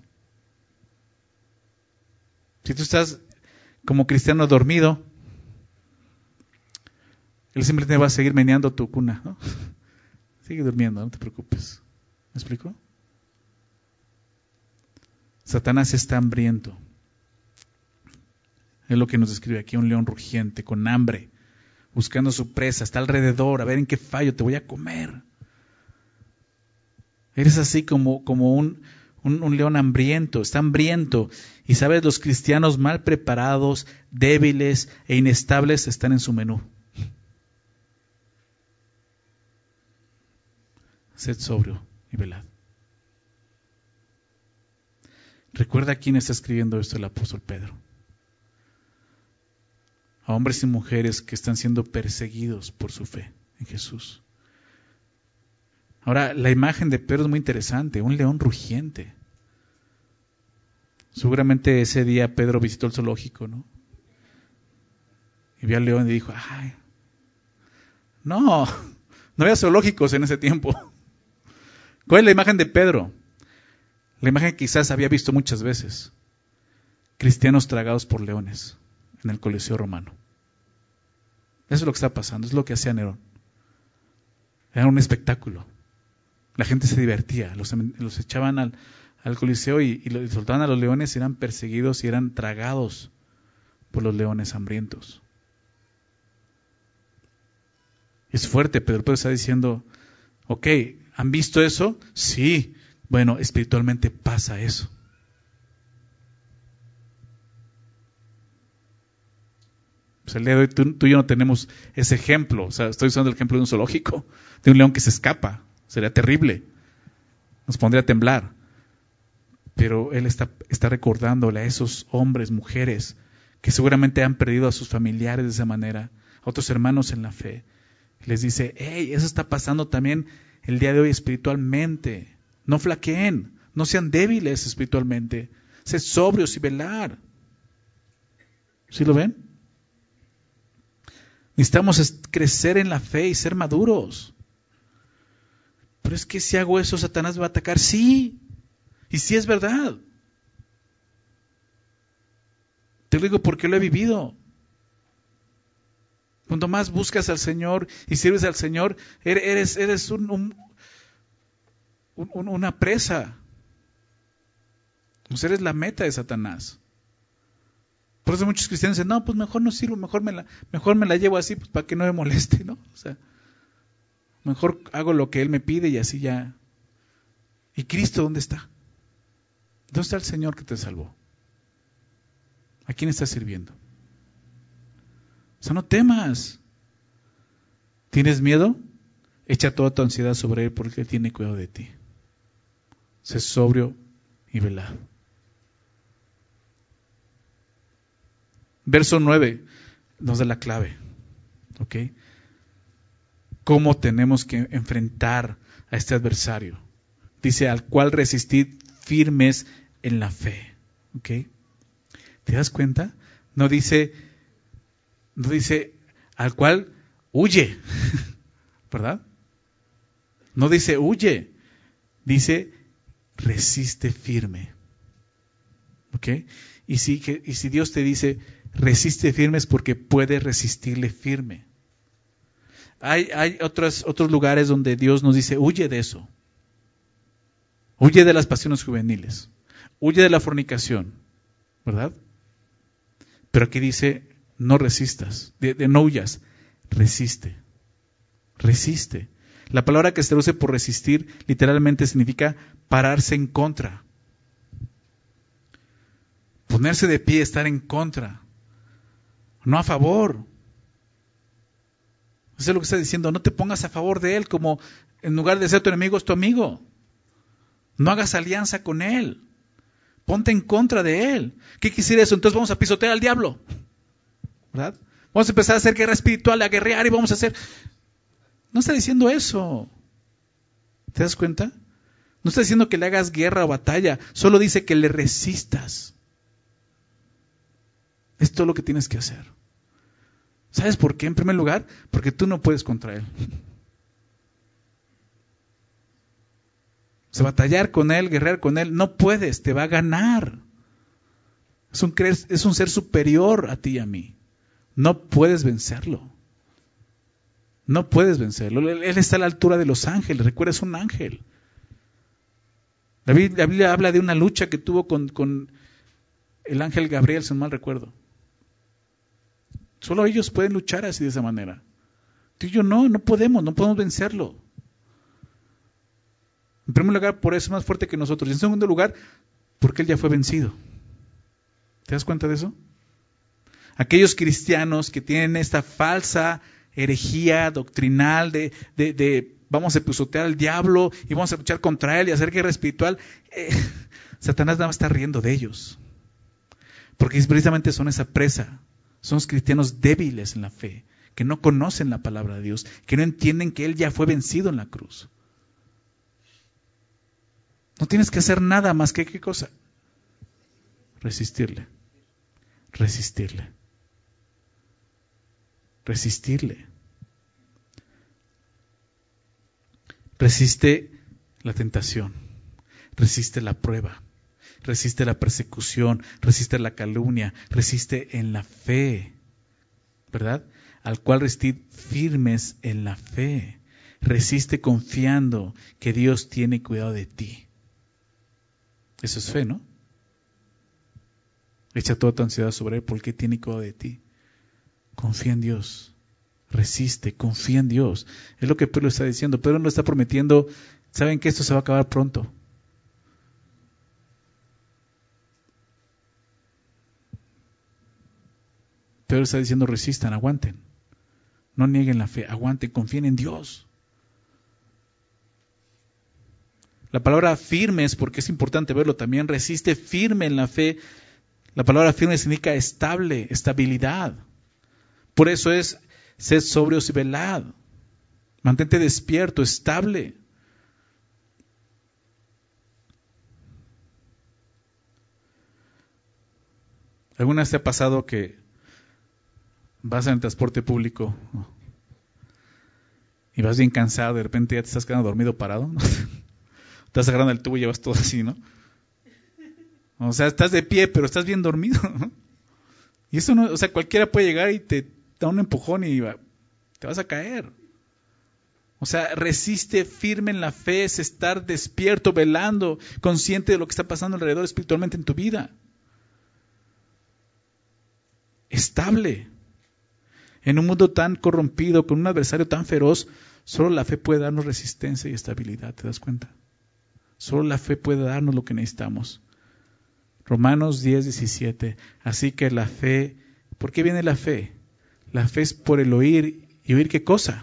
Si tú estás como cristiano dormido, Él simplemente va a seguir meneando tu cuna, ¿no? Sigue durmiendo, no te preocupes. ¿Me explico? Satanás está hambriento. Es lo que nos describe aquí, un león rugiente, con hambre, buscando su presa, está alrededor, a ver en qué fallo, te voy a comer. Eres así como un león hambriento, está hambriento. Y sabes, los cristianos mal preparados, débiles e inestables están en su menú. Sed sobrio y velad. Recuerda a quién está escribiendo esto el apóstol Pedro. A hombres y mujeres que están siendo perseguidos por su fe en Jesús. Ahora, la imagen de Pedro es muy interesante, un león rugiente. Seguramente ese día Pedro visitó el zoológico, ¿no? Y vio al león y dijo, ¡ay! No había zoológicos en ese tiempo. ¿Cuál es la imagen de Pedro? La imagen que quizás había visto muchas veces. Cristianos tragados por leones en el Coliseo romano. Eso es lo que está pasando, es lo que hacía Nerón. Era un espectáculo. La gente se divertía, los echaban al Coliseo y los soltaban a los leones y eran perseguidos y eran tragados por los leones hambrientos. Es fuerte, Pedro está diciendo, ok, ¿han visto eso? Sí, bueno, espiritualmente pasa eso. Pues el día de hoy tú y yo no tenemos ese ejemplo, o sea, estoy usando el ejemplo de un zoológico, de un león que se escapa, sería terrible, nos pondría a temblar. Pero él está recordándole a esos hombres, mujeres, que seguramente han perdido a sus familiares de esa manera, a otros hermanos en la fe. Les dice, hey, eso está pasando también el día de hoy espiritualmente. No flaqueen, no sean débiles espiritualmente. Sed sobrios y velar. ¿Sí lo ven? Necesitamos crecer en la fe y ser maduros. Pero es que si hago eso, Satanás me va a atacar. Sí, y sí es verdad. Te lo digo porque lo he vivido. Cuando más buscas al Señor y sirves al Señor, eres una presa. O sea, eres la meta de Satanás. Por eso muchos cristianos dicen, no, pues mejor no sirvo, mejor me la llevo así, pues para que no me moleste, ¿no? O sea, mejor hago lo que Él me pide y así ya. ¿Y Cristo dónde está? ¿Dónde está el Señor que te salvó? ¿A quién estás sirviendo? O sea, no temas. ¿Tienes miedo? Echa toda tu ansiedad sobre Él porque Él tiene cuidado de ti. Sé sobrio y velado. Verso 9 nos da la clave. ¿Ok? ¿Cómo tenemos que enfrentar a este adversario? Dice, al cual resistid firmes en la fe. ¿Ok? ¿Te das cuenta? No dice al cual huye, ¿verdad? No dice huye, dice resiste firme. ¿Ok? Y si Dios te dice resiste firme es porque puedes resistirle firme. Hay otros lugares donde Dios nos dice huye de eso. Huye de las pasiones juveniles. Huye de la fornicación, ¿verdad? Pero aquí dice no resistas, no huyas, resiste. Resiste. La palabra que se traduce por resistir literalmente significa pararse en contra. Ponerse de pie, estar en contra. No a favor. Eso es lo que está diciendo. No te pongas a favor de él como en lugar de ser tu enemigo es tu amigo. No hagas alianza con él. Ponte en contra de él. ¿Qué quisiera eso? Entonces vamos a pisotear al diablo. ¿Verdad? Vamos a empezar a hacer guerra espiritual, a guerrear y vamos a hacer... No está diciendo eso. ¿Te das cuenta? No está diciendo que le hagas guerra o batalla, solo dice que le resistas. Es todo lo que tienes que hacer. ¿Sabes por qué? En primer lugar, porque tú no puedes contra él. O sea, batallar con él, guerrear con él, no puedes, te va a ganar. Es un ser superior a ti y a mí. No puedes vencerlo. No puedes vencerlo. Él está a la altura de los ángeles. Recuerda, es un ángel. La Biblia habla de una lucha que tuvo con el ángel Gabriel, si no mal recuerdo. Solo ellos pueden luchar así de esa manera. Tú y yo no podemos vencerlo. En primer lugar, por eso es más fuerte que nosotros. Y en segundo lugar, porque él ya fue vencido. ¿Te das cuenta de eso? Aquellos cristianos que tienen esta falsa herejía doctrinal de vamos a pisotear al diablo y vamos a luchar contra él y hacer guerra espiritual, Satanás nada más está riendo de ellos. Porque precisamente son esa presa. Son los cristianos débiles en la fe, que no conocen la palabra de Dios, que no entienden que él ya fue vencido en la cruz. No tienes que hacer nada más que, ¿qué cosa? Resistirle. Resistirle. Resistirle. Resiste la tentación. Resiste la prueba. Resiste la persecución. Resiste la calumnia. Resiste en la fe. ¿Verdad? Al cual resistid firmes en la fe. Resiste confiando que Dios tiene cuidado de ti. Eso es fe, ¿no? Echa toda tu ansiedad sobre él porque tiene cuidado de ti. Confía en Dios. Resiste, confía en Dios. Es lo que Pedro está diciendo. Pedro no está prometiendo, saben que esto se va a acabar pronto. Pedro está diciendo, resistan, aguanten. No nieguen la fe, aguanten, confíen en Dios. La palabra firme es porque es importante verlo también. Resiste firme en la fe. La palabra firme significa estable, estabilidad. Por eso es, sed sobrios y velad. Mantente despierto, estable. ¿Alguna vez te ha pasado que vas en el transporte público y vas bien cansado, de repente ya te estás quedando dormido parado, ¿no? Estás agarrando el tubo y llevas todo así, ¿no? O sea, estás de pie, pero estás bien dormido, ¿no? Y eso no, o sea, cualquiera puede llegar y te da un empujón y te vas a caer. O sea, resiste firme en la fe, es estar despierto, velando, consciente de lo que está pasando alrededor espiritualmente en tu vida. Estable. En un mundo tan corrompido, con un adversario tan feroz, solo la fe puede darnos resistencia y estabilidad, ¿te das cuenta? Solo la fe puede darnos lo que necesitamos. Romanos 10:17. Así que la fe, ¿por qué viene la fe? La fe es por el oír. ¿Y oír qué cosa?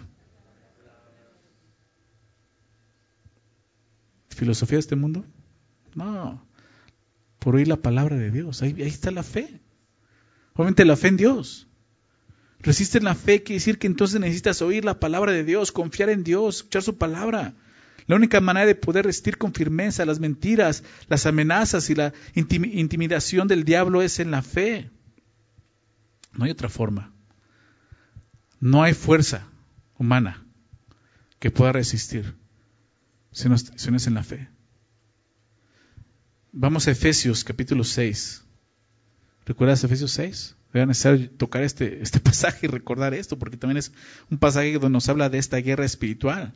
¿Filosofía de este mundo? No. Por oír la palabra de Dios. Ahí está la fe. Obviamente la fe en Dios. Resiste en la fe quiere decir que entonces necesitas oír la palabra de Dios, confiar en Dios, escuchar su palabra. La única manera de poder resistir con firmeza las mentiras, las amenazas y la intimidación del diablo es en la fe. No hay otra forma. No hay fuerza humana que pueda resistir si no es en la fe. Vamos a Efesios capítulo 6. ¿Recuerdas Efesios 6? Era necesario tocar este pasaje y recordar esto, porque también es un pasaje donde nos habla de esta guerra espiritual.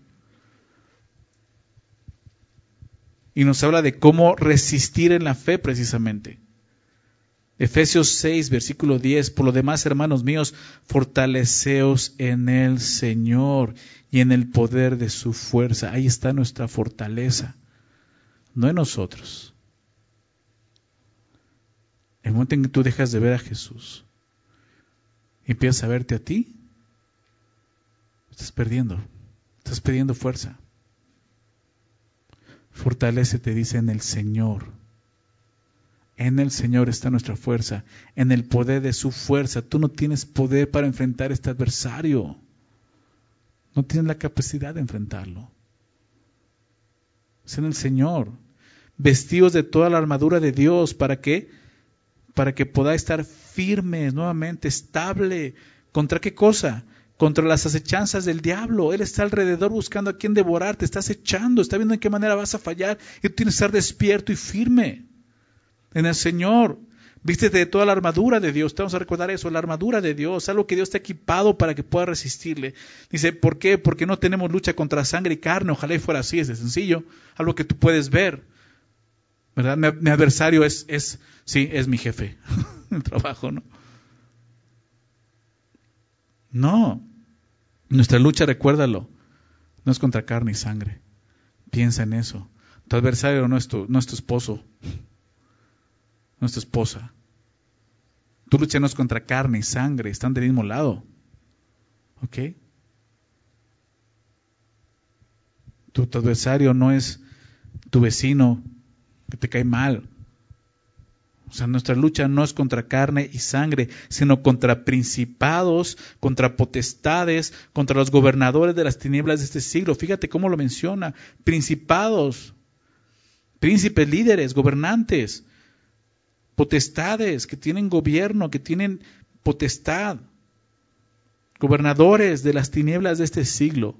Y nos habla de cómo resistir en la fe precisamente. Efesios 6, versículo 10. Por lo demás, hermanos míos, fortaleceos en el Señor y en el poder de su fuerza. Ahí está nuestra fortaleza, no en nosotros. El momento en que tú dejas de ver a Jesús y empiezas a verte a ti, estás perdiendo fuerza. Fortalécete, dice, en el Señor. En el Señor está nuestra fuerza, en el poder de su fuerza. Tú no tienes poder para enfrentar este adversario. No tienes la capacidad de enfrentarlo. es en el Señor. Vestidos de toda la armadura de Dios, ¿para qué? Para que podáis estar firmes nuevamente, estable. ¿Contra qué cosa? Contra las acechanzas del diablo. Él está alrededor buscando a quien devorar, te está acechando, está viendo en qué manera vas a fallar y tú tienes que estar despierto y firme en el Señor. Vístete de toda la armadura de Dios. Te vamos a recordar eso, la armadura de Dios, algo que Dios te ha equipado para que pueda resistirle. Dice, ¿por qué? Porque no tenemos lucha contra sangre y carne. Ojalá y fuera así, es de sencillo. Algo que tú puedes ver, ¿verdad? Mi adversario es mi jefe en el trabajo, ¿no? No. Nuestra lucha, recuérdalo, no es contra carne y sangre. Piensa en eso. Tu adversario no es tu esposo, no es tu esposa. Tu lucha no es contra carne y sangre, están del mismo lado. ¿Ok? Tu adversario no es tu vecino que te cae mal. O sea, nuestra lucha no es contra carne y sangre, sino contra principados, contra potestades, contra los gobernadores de las tinieblas de este siglo. Fíjate cómo lo menciona. Principados, príncipes, líderes, gobernantes, potestades que tienen gobierno, que tienen potestad, gobernadores de las tinieblas de este siglo.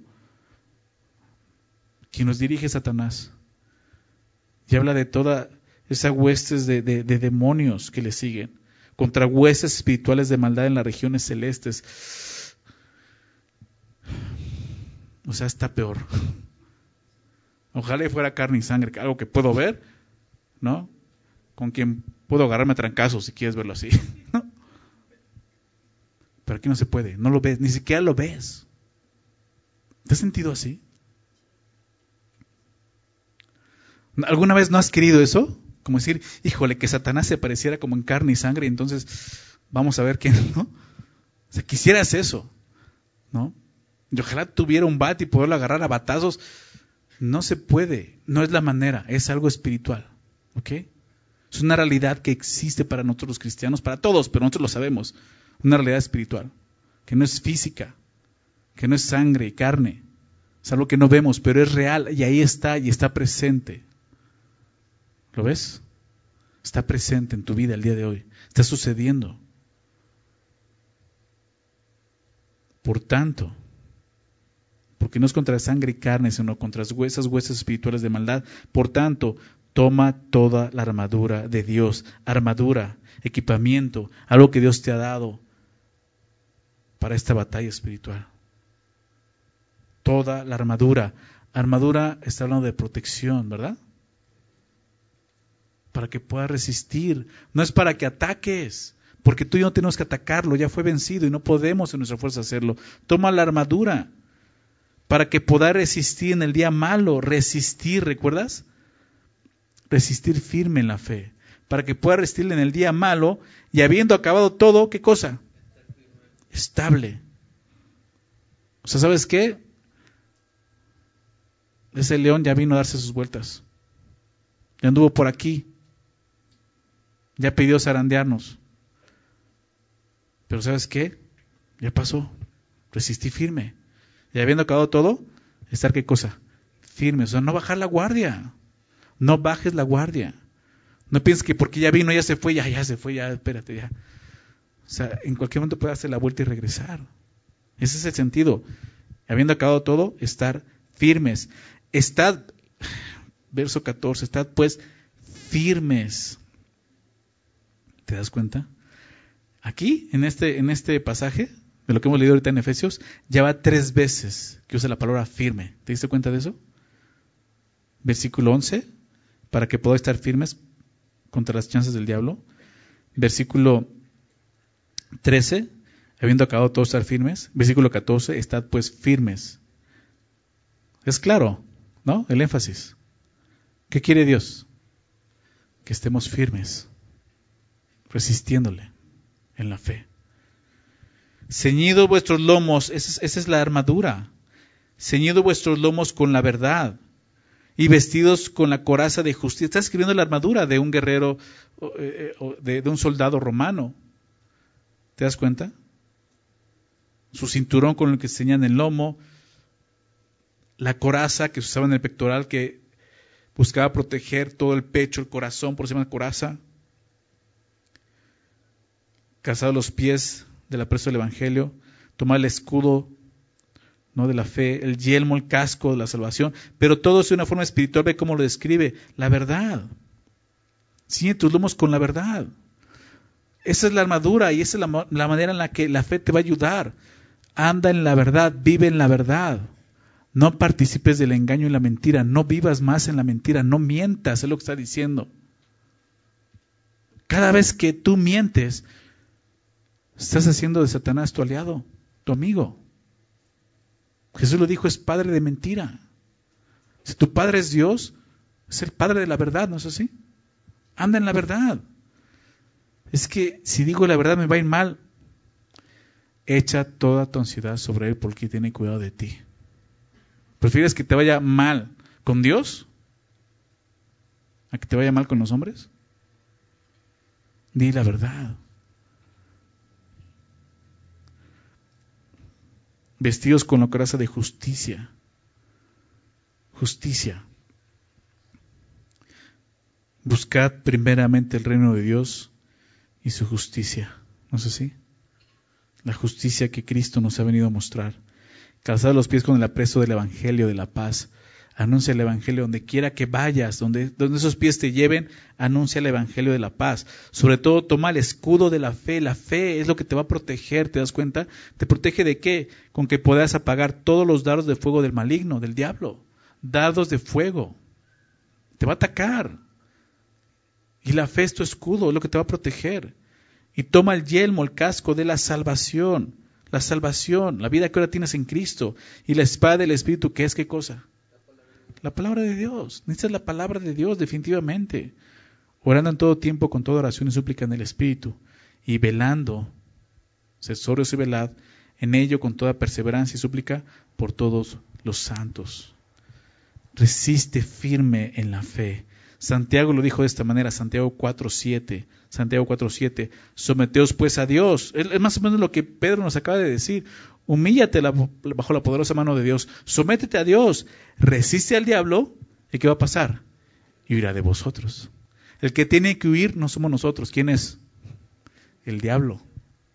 Quien nos dirige es Satanás. Y habla de toda esas huestes de demonios que le siguen, contra huestes espirituales de maldad en las regiones celestes. O sea, está peor. Ojalá fuera carne y sangre, algo que puedo ver, ¿no? Con quien puedo agarrarme a trancazos, si quieres verlo así, ¿no? Pero aquí no se puede, no lo ves, ni siquiera lo ves. ¿Te has sentido así? ¿Alguna vez no has querido eso? Como decir, híjole, que Satanás se apareciera como en carne y sangre, y entonces vamos a ver quién, ¿no? O sea, quisieras eso, ¿no? Y ojalá tuviera un bat y poderlo agarrar a batazos. No se puede, no es la manera, es algo espiritual, ¿ok? Es una realidad que existe para nosotros los cristianos, para todos, pero nosotros lo sabemos. Una realidad espiritual, que no es física, que no es sangre y carne. Es algo que no vemos, pero es real y ahí está y está presente. ¿Lo ves? Está presente en tu vida el día de hoy. Está sucediendo. Por tanto, porque no es contra sangre y carne, sino contra esas huestes espirituales de maldad. Por tanto, toma toda la armadura de Dios. Armadura, equipamiento, algo que Dios te ha dado para esta batalla espiritual. Toda la armadura. Armadura está hablando de protección, ¿verdad? Para que puedas resistir. No es para que ataques, porque tú y yo no tenemos que atacarlo, ya fue vencido y no podemos en nuestra fuerza hacerlo. Toma la armadura para que puedas resistir en el día malo. Resistir, ¿recuerdas? Resistir firme en la fe. Para que puedas resistir en el día malo y habiendo acabado todo, ¿qué cosa? Estable. O sea, ¿sabes qué? Ese león ya vino a darse sus vueltas. Ya anduvo por aquí. Ya pidió zarandearnos. Pero ¿sabes qué? Ya pasó. Resistí firme. Y habiendo acabado todo, estar ¿qué cosa? Firme. O sea, no bajar la guardia. No bajes la guardia. No pienses que porque ya vino, ya se fue, ya se fue, ya espérate, ya. O sea, en cualquier momento puede hacer la vuelta y regresar. Ese es el sentido. Habiendo acabado todo, estar firmes. Estad, verso 14, estad pues firmes. ¿Te das cuenta? Aquí, en este pasaje, de lo que hemos leído ahorita en Efesios, ya va 3 veces que usa la palabra firme. ¿Te diste cuenta de eso? Versículo 11, para que podáis estar firmes contra las chanzas del diablo. Versículo 13, habiendo acabado todo estar firmes. Versículo 14, estad pues firmes. Es claro, ¿no? El énfasis. ¿Qué quiere Dios? Que estemos firmes, resistiéndole en la fe. Ceñido vuestros lomos, esa es la armadura. Ceñido vuestros lomos con la verdad y vestidos con la coraza de justicia. Está escribiendo la armadura de un guerrero, de un soldado romano. ¿Te das cuenta? Su cinturón con el que se ceñían el lomo, la coraza que se usaba en el pectoral, que Buscaba proteger todo el pecho, el corazón, por encima de coraza. Calzado los pies del apresto del Evangelio. Tomar el escudo, ¿no?, de la fe, el yelmo, el casco de la salvación. Pero todo es de una forma espiritual. Ve cómo lo describe. La verdad. Ciñe tus lomos con la verdad. Esa es la armadura y esa es la manera en la que la fe te va a ayudar. Anda en la verdad, vive en la verdad. No participes del engaño y la mentira. No vivas más en la mentira. No mientas, es lo que está diciendo. Cada vez que tú mientes, estás haciendo de Satanás tu aliado, tu amigo. Jesús lo dijo, es padre de mentira. Si tu padre es Dios, es el padre de la verdad, ¿no es así? Anda en la verdad. Es que si digo la verdad me va a ir mal. Echa toda tu ansiedad sobre Él porque tiene cuidado de ti. ¿Prefieres que te vaya mal con Dios a que te vaya mal con los hombres? Di la verdad. Vestidos con la coraza de justicia. Justicia. Buscad primeramente el reino de Dios y su justicia. ¿No es así? La justicia que Cristo nos ha venido a mostrar. Calzad los pies con el apresto del Evangelio de la paz. Anuncia el Evangelio donde quiera que vayas, donde esos pies te lleven, anuncia el Evangelio de la paz. Sobre todo toma el escudo de la fe. La fe es lo que te va a proteger, ¿te das cuenta? ¿Te protege de qué? Con que puedas apagar todos los dardos de fuego del maligno, del diablo. Dardos de fuego. Te va a atacar. Y la fe es tu escudo, es lo que te va a proteger. Y toma el yelmo, el casco de la salvación. La salvación, la vida que ahora tienes en Cristo. Y la espada del Espíritu, ¿qué es qué cosa? La palabra de Dios. Necesitas la palabra de Dios, definitivamente. Orando en todo tiempo, con toda oración y súplica en el Espíritu. Y velando, sed-sobrios y velad, en ello con toda perseverancia y súplica por todos los santos. Resiste firme en la fe. Santiago lo dijo de esta manera, Santiago 4:7. Santiago 4:7. Someteos pues a Dios. Es más o menos lo que Pedro nos acaba de decir. Humíllate bajo la poderosa mano de Dios. Sométete a Dios. Resiste al diablo. ¿Y qué va a pasar? Y huirá de vosotros. El que tiene que huir no somos nosotros. ¿Quién es? El diablo.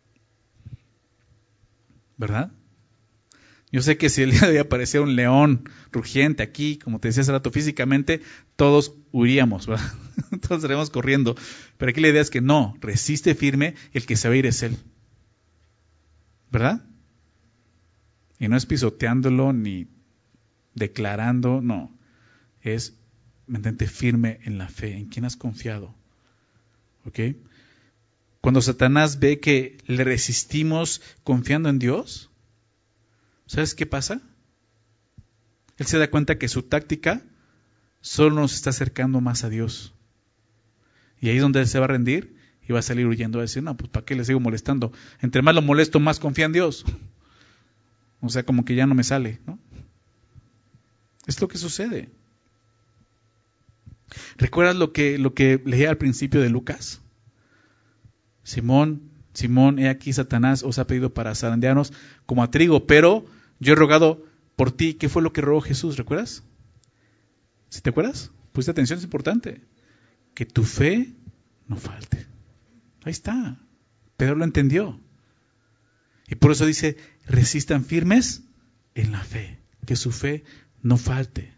¿Verdad? Yo sé que si el día de hoy aparecía un león rugiente aquí, como te decía hace rato, físicamente, todos huiríamos, ¿verdad? Todos estaríamos corriendo. Pero aquí la idea es que no, resiste firme, el que se va a ir es Él. ¿Verdad? Y no es pisoteándolo ni declarando, no. Es mantente firme en la fe, en quien has confiado. ¿Ok? Cuando Satanás ve que le resistimos confiando en Dios, ¿sabes qué pasa? Él se da cuenta que su táctica solo nos está acercando más a Dios. Y ahí es donde él se va a rendir y va a salir huyendo, va a decir, no, pues ¿para qué le sigo molestando? Entre más lo molesto, más confía en Dios. O sea, como que ya no me sale, ¿no? Es lo que sucede. ¿Recuerdas lo que leía al principio de Lucas? Simón, he aquí Satanás os ha pedido para zarandearnos como a trigo, pero yo he rogado por ti. ¿Qué fue lo que rogó Jesús? ¿Recuerdas? ¿Sí te acuerdas? Pusiste atención, es importante. Que tu fe no falte. Ahí está. Pedro lo entendió. Y por eso dice, resistan firmes en la fe. Que su fe no falte.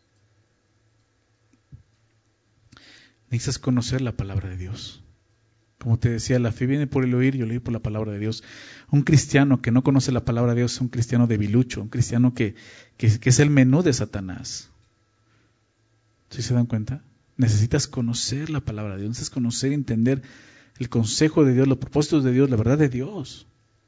Necesitas conocer la palabra de Dios. Como te decía, la fe viene por el oír y el oír por la palabra de Dios. Un cristiano que no conoce la palabra de Dios es un cristiano debilucho, un cristiano que es el menú de Satanás. ¿Sí se dan cuenta? Necesitas conocer la palabra de Dios, necesitas conocer y entender el consejo de Dios, los propósitos de Dios, la verdad de Dios.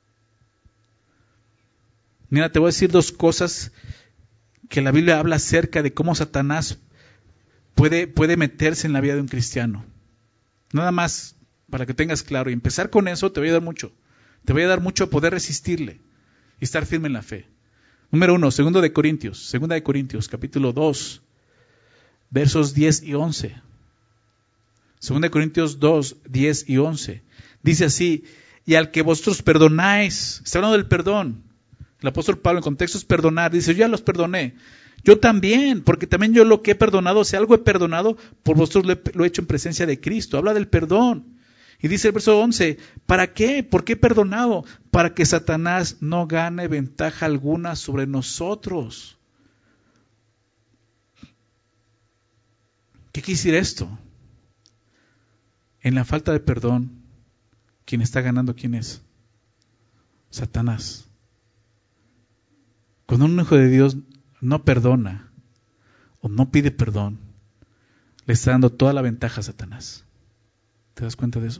Mira, te voy a decir dos cosas que la Biblia habla acerca de cómo Satanás puede meterse en la vida de un cristiano. Nada más para que tengas claro, y empezar con eso te va a ayudar mucho. Te va a ayudar mucho a poder resistirle y estar firme en la fe. Número 1, 2 de Corintios, capítulo 2, versos 10 y 11. 2 de Corintios 2, 10 y 11. Dice así, y al que vosotros perdonáis, está hablando del perdón. El apóstol Pablo en contexto es perdonar, dice, yo ya los perdoné. Yo también, porque también yo lo que he perdonado, si algo he perdonado, por vosotros lo he hecho en presencia de Cristo. Habla del perdón. Y dice el verso 11, ¿para qué? ¿Por qué he perdonado? Para que Satanás no gane ventaja alguna sobre nosotros. ¿Qué quiere decir esto? En la falta de perdón, ¿quién está ganando? ¿Quién es? Satanás. Cuando un hijo de Dios no perdona o no pide perdón, le está dando toda la ventaja a Satanás. ¿Te das cuenta de eso?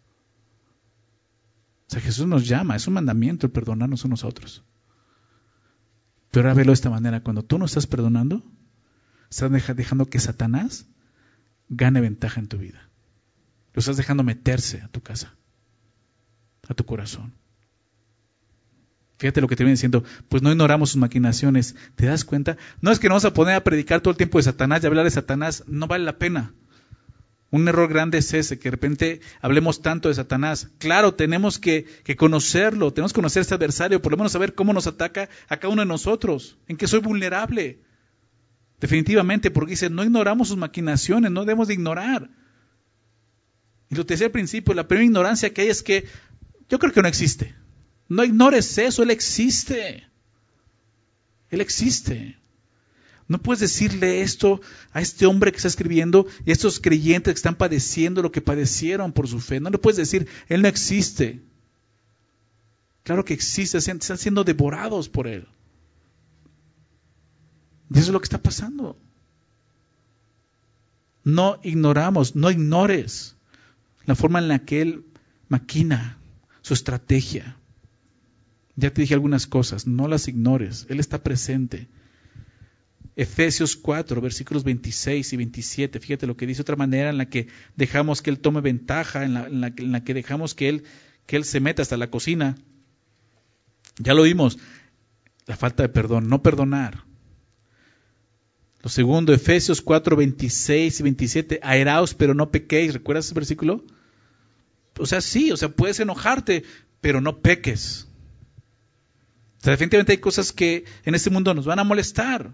O sea, Jesús nos llama, es un mandamiento el perdonarnos unos a otros. Pero ahora velo de esta manera, cuando tú no estás perdonando, estás dejando que Satanás gane ventaja en tu vida. Lo estás dejando meterse a tu casa, a tu corazón. Fíjate lo que te viene diciendo, pues no ignoramos sus maquinaciones. ¿Te das cuenta? No es que nos vamos a poner a predicar todo el tiempo de Satanás y hablar de Satanás, no vale la pena. Un error grande es ese, que de repente hablemos tanto de Satanás. Claro, tenemos que conocerlo, tenemos que conocer a este adversario, por lo menos saber cómo nos ataca a cada uno de nosotros, en qué soy vulnerable. Definitivamente, porque dice, no ignoramos sus maquinaciones, no debemos de ignorar. Y lo que decía al principio, la primera ignorancia que hay es que yo creo que no existe. No ignores eso, Él existe. Él existe. No puedes decirle esto a este hombre que está escribiendo y a estos creyentes que están padeciendo lo que padecieron por su fe. No le puedes decir, Él no existe. Claro que existe, están siendo devorados por Él. Y eso es lo que está pasando. No ignoramos, no ignores la forma en la que Él maquina su estrategia. Ya te dije algunas cosas, no las ignores, Él está presente. Efesios 4, versículos 26 y 27, fíjate lo que dice, otra manera en la que dejamos que Él tome ventaja, en la que dejamos que Él se meta hasta la cocina. Ya lo vimos, la falta de perdón, no perdonar. Lo segundo, Efesios 4, 26 y 27, airaos pero no pequéis, ¿recuerdas ese versículo? O sea, sí, puedes enojarte, pero no peques. O sea, definitivamente hay cosas que en este mundo nos van a molestar.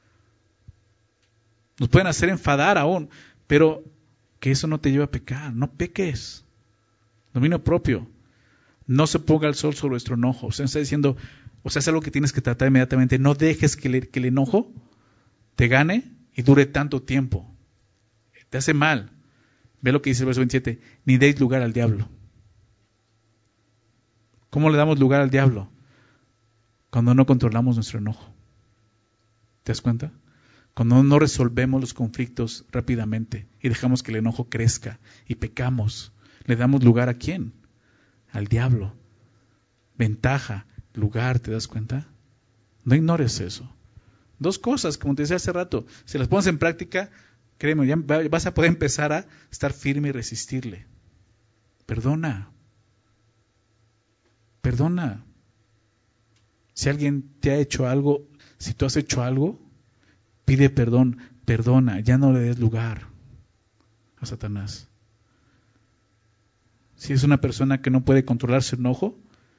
Nos pueden hacer enfadar aún, pero que eso no te lleve a pecar, no peques. Dominio propio. No se ponga el sol sobre nuestro enojo. O sea, está diciendo, es algo que tienes que tratar inmediatamente. No dejes que el enojo te gane y dure tanto tiempo. Te hace mal. Ve lo que dice el verso 27. Ni deis lugar al diablo. ¿Cómo le damos lugar al diablo? Cuando no controlamos nuestro enojo. ¿Te das cuenta? Cuando no resolvemos los conflictos rápidamente y dejamos que el enojo crezca y pecamos, ¿le damos lugar a quién? Al diablo. Ventaja, lugar, ¿te das cuenta? No ignores eso. Dos cosas, como te decía hace rato, si las pones en práctica, créeme, ya vas a poder empezar a estar firme y resistirle. Perdona. Perdona. Si alguien te ha hecho algo, si tú has hecho algo, pide perdón, perdona, ya no le des lugar a Satanás. Si es una persona que no puede controlar su enojo,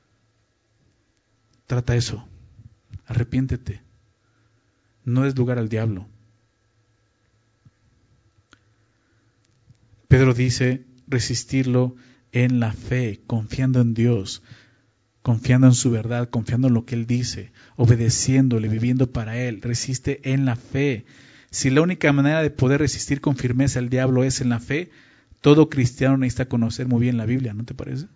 trata eso, arrepiéntete, no des lugar al diablo. Pedro dice resistirlo en la fe, confiando en Dios, confiando en su verdad, confiando en lo que Él dice, obedeciéndole, viviendo para Él. Resiste en la fe. Si la única manera de poder resistir con firmeza al diablo es en la fe, todo cristiano necesita conocer muy bien la Biblia, ¿no te parece?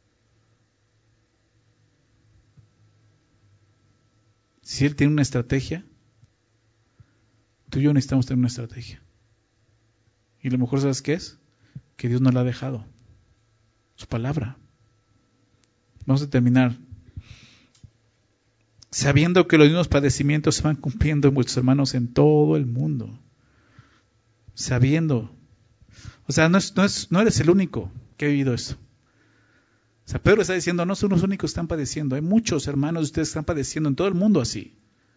Si Él tiene una estrategia, tú y yo necesitamos tener una estrategia. Y lo mejor, ¿sabes qué es? Que Dios nos la ha dejado. Su palabra. Vamos a terminar. Sabiendo que los mismos padecimientos se van cumpliendo en vuestros hermanos en todo el mundo. Sabiendo. O sea, no eres el único que ha vivido eso. O sea, Pedro está diciendo, no son los únicos que están padeciendo. Hay muchos hermanos de ustedes que están padeciendo en todo el mundo así.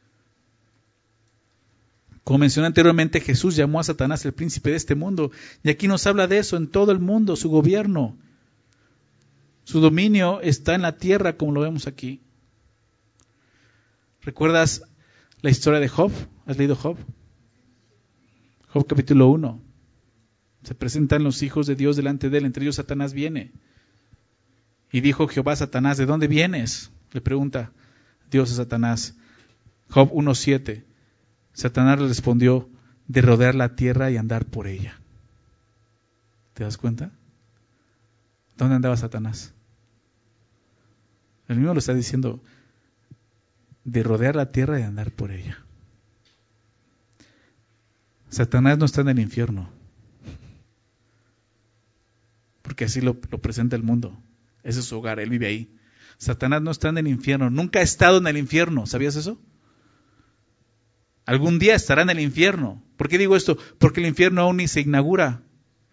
Como mencioné anteriormente, Jesús llamó a Satanás el príncipe de este mundo. Y aquí nos habla de eso en todo el mundo, su gobierno. Su dominio está en la tierra, como lo vemos aquí. ¿Recuerdas la historia de Job? ¿Has leído Job? Job capítulo 1. Se presentan los hijos de Dios delante de él, entre ellos Satanás viene. Y dijo Jehová a Satanás, ¿de dónde vienes? Le pregunta Dios a Satanás. Job 1:7. Satanás le respondió, de rodear la tierra y andar por ella. ¿Te das cuenta? ¿Dónde andaba Satanás? El mismo lo está diciendo, de rodear la tierra y andar por ella. Satanás no está en el infierno, porque así lo presenta el mundo. Ese es su hogar, él vive ahí. Satanás no está en el infierno, nunca ha estado en el infierno, ¿sabías eso? Algún día estará en el infierno. ¿Por qué digo esto? Porque el infierno aún ni se inaugura.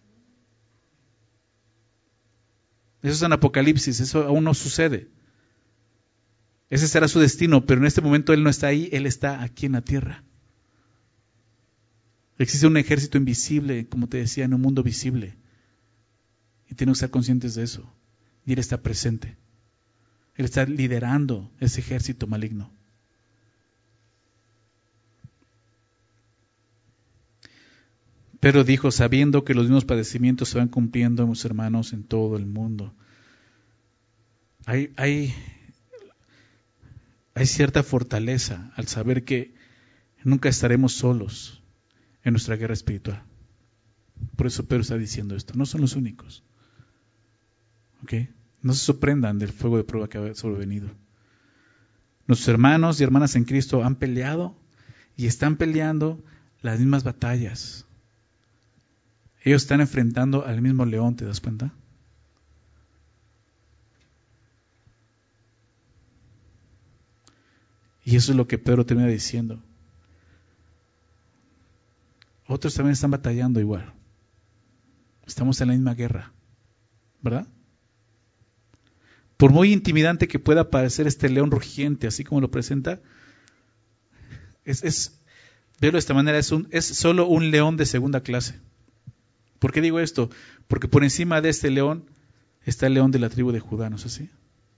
Eso es en Apocalipsis, eso aún no sucede. Ese será su destino, pero en este momento él no está ahí, él está aquí en la tierra. Existe un ejército invisible, como te decía, en un mundo visible. Y tenemos que estar conscientes de eso. Y él está presente. Él está liderando ese ejército maligno. Pero dijo, sabiendo que los mismos padecimientos se van cumpliendo, mis hermanos, en todo el mundo. Hay cierta fortaleza al saber que nunca estaremos solos en nuestra guerra espiritual. Por eso Pedro está diciendo esto. No son los únicos. ¿Ok? No se sorprendan del fuego de prueba que ha sobrevenido. Nuestros hermanos y hermanas en Cristo han peleado y están peleando las mismas batallas. Ellos están enfrentando al mismo león, ¿te das cuenta? Y eso es lo que Pedro termina diciendo. Otros también están batallando igual. Estamos en la misma guerra, ¿verdad? Por muy intimidante que pueda parecer este león rugiente, así como lo presenta, verlo de esta manera, es solo un león de segunda clase. ¿Por qué digo esto? Porque por encima de este león está el león de la tribu de Judá, ¿no es así?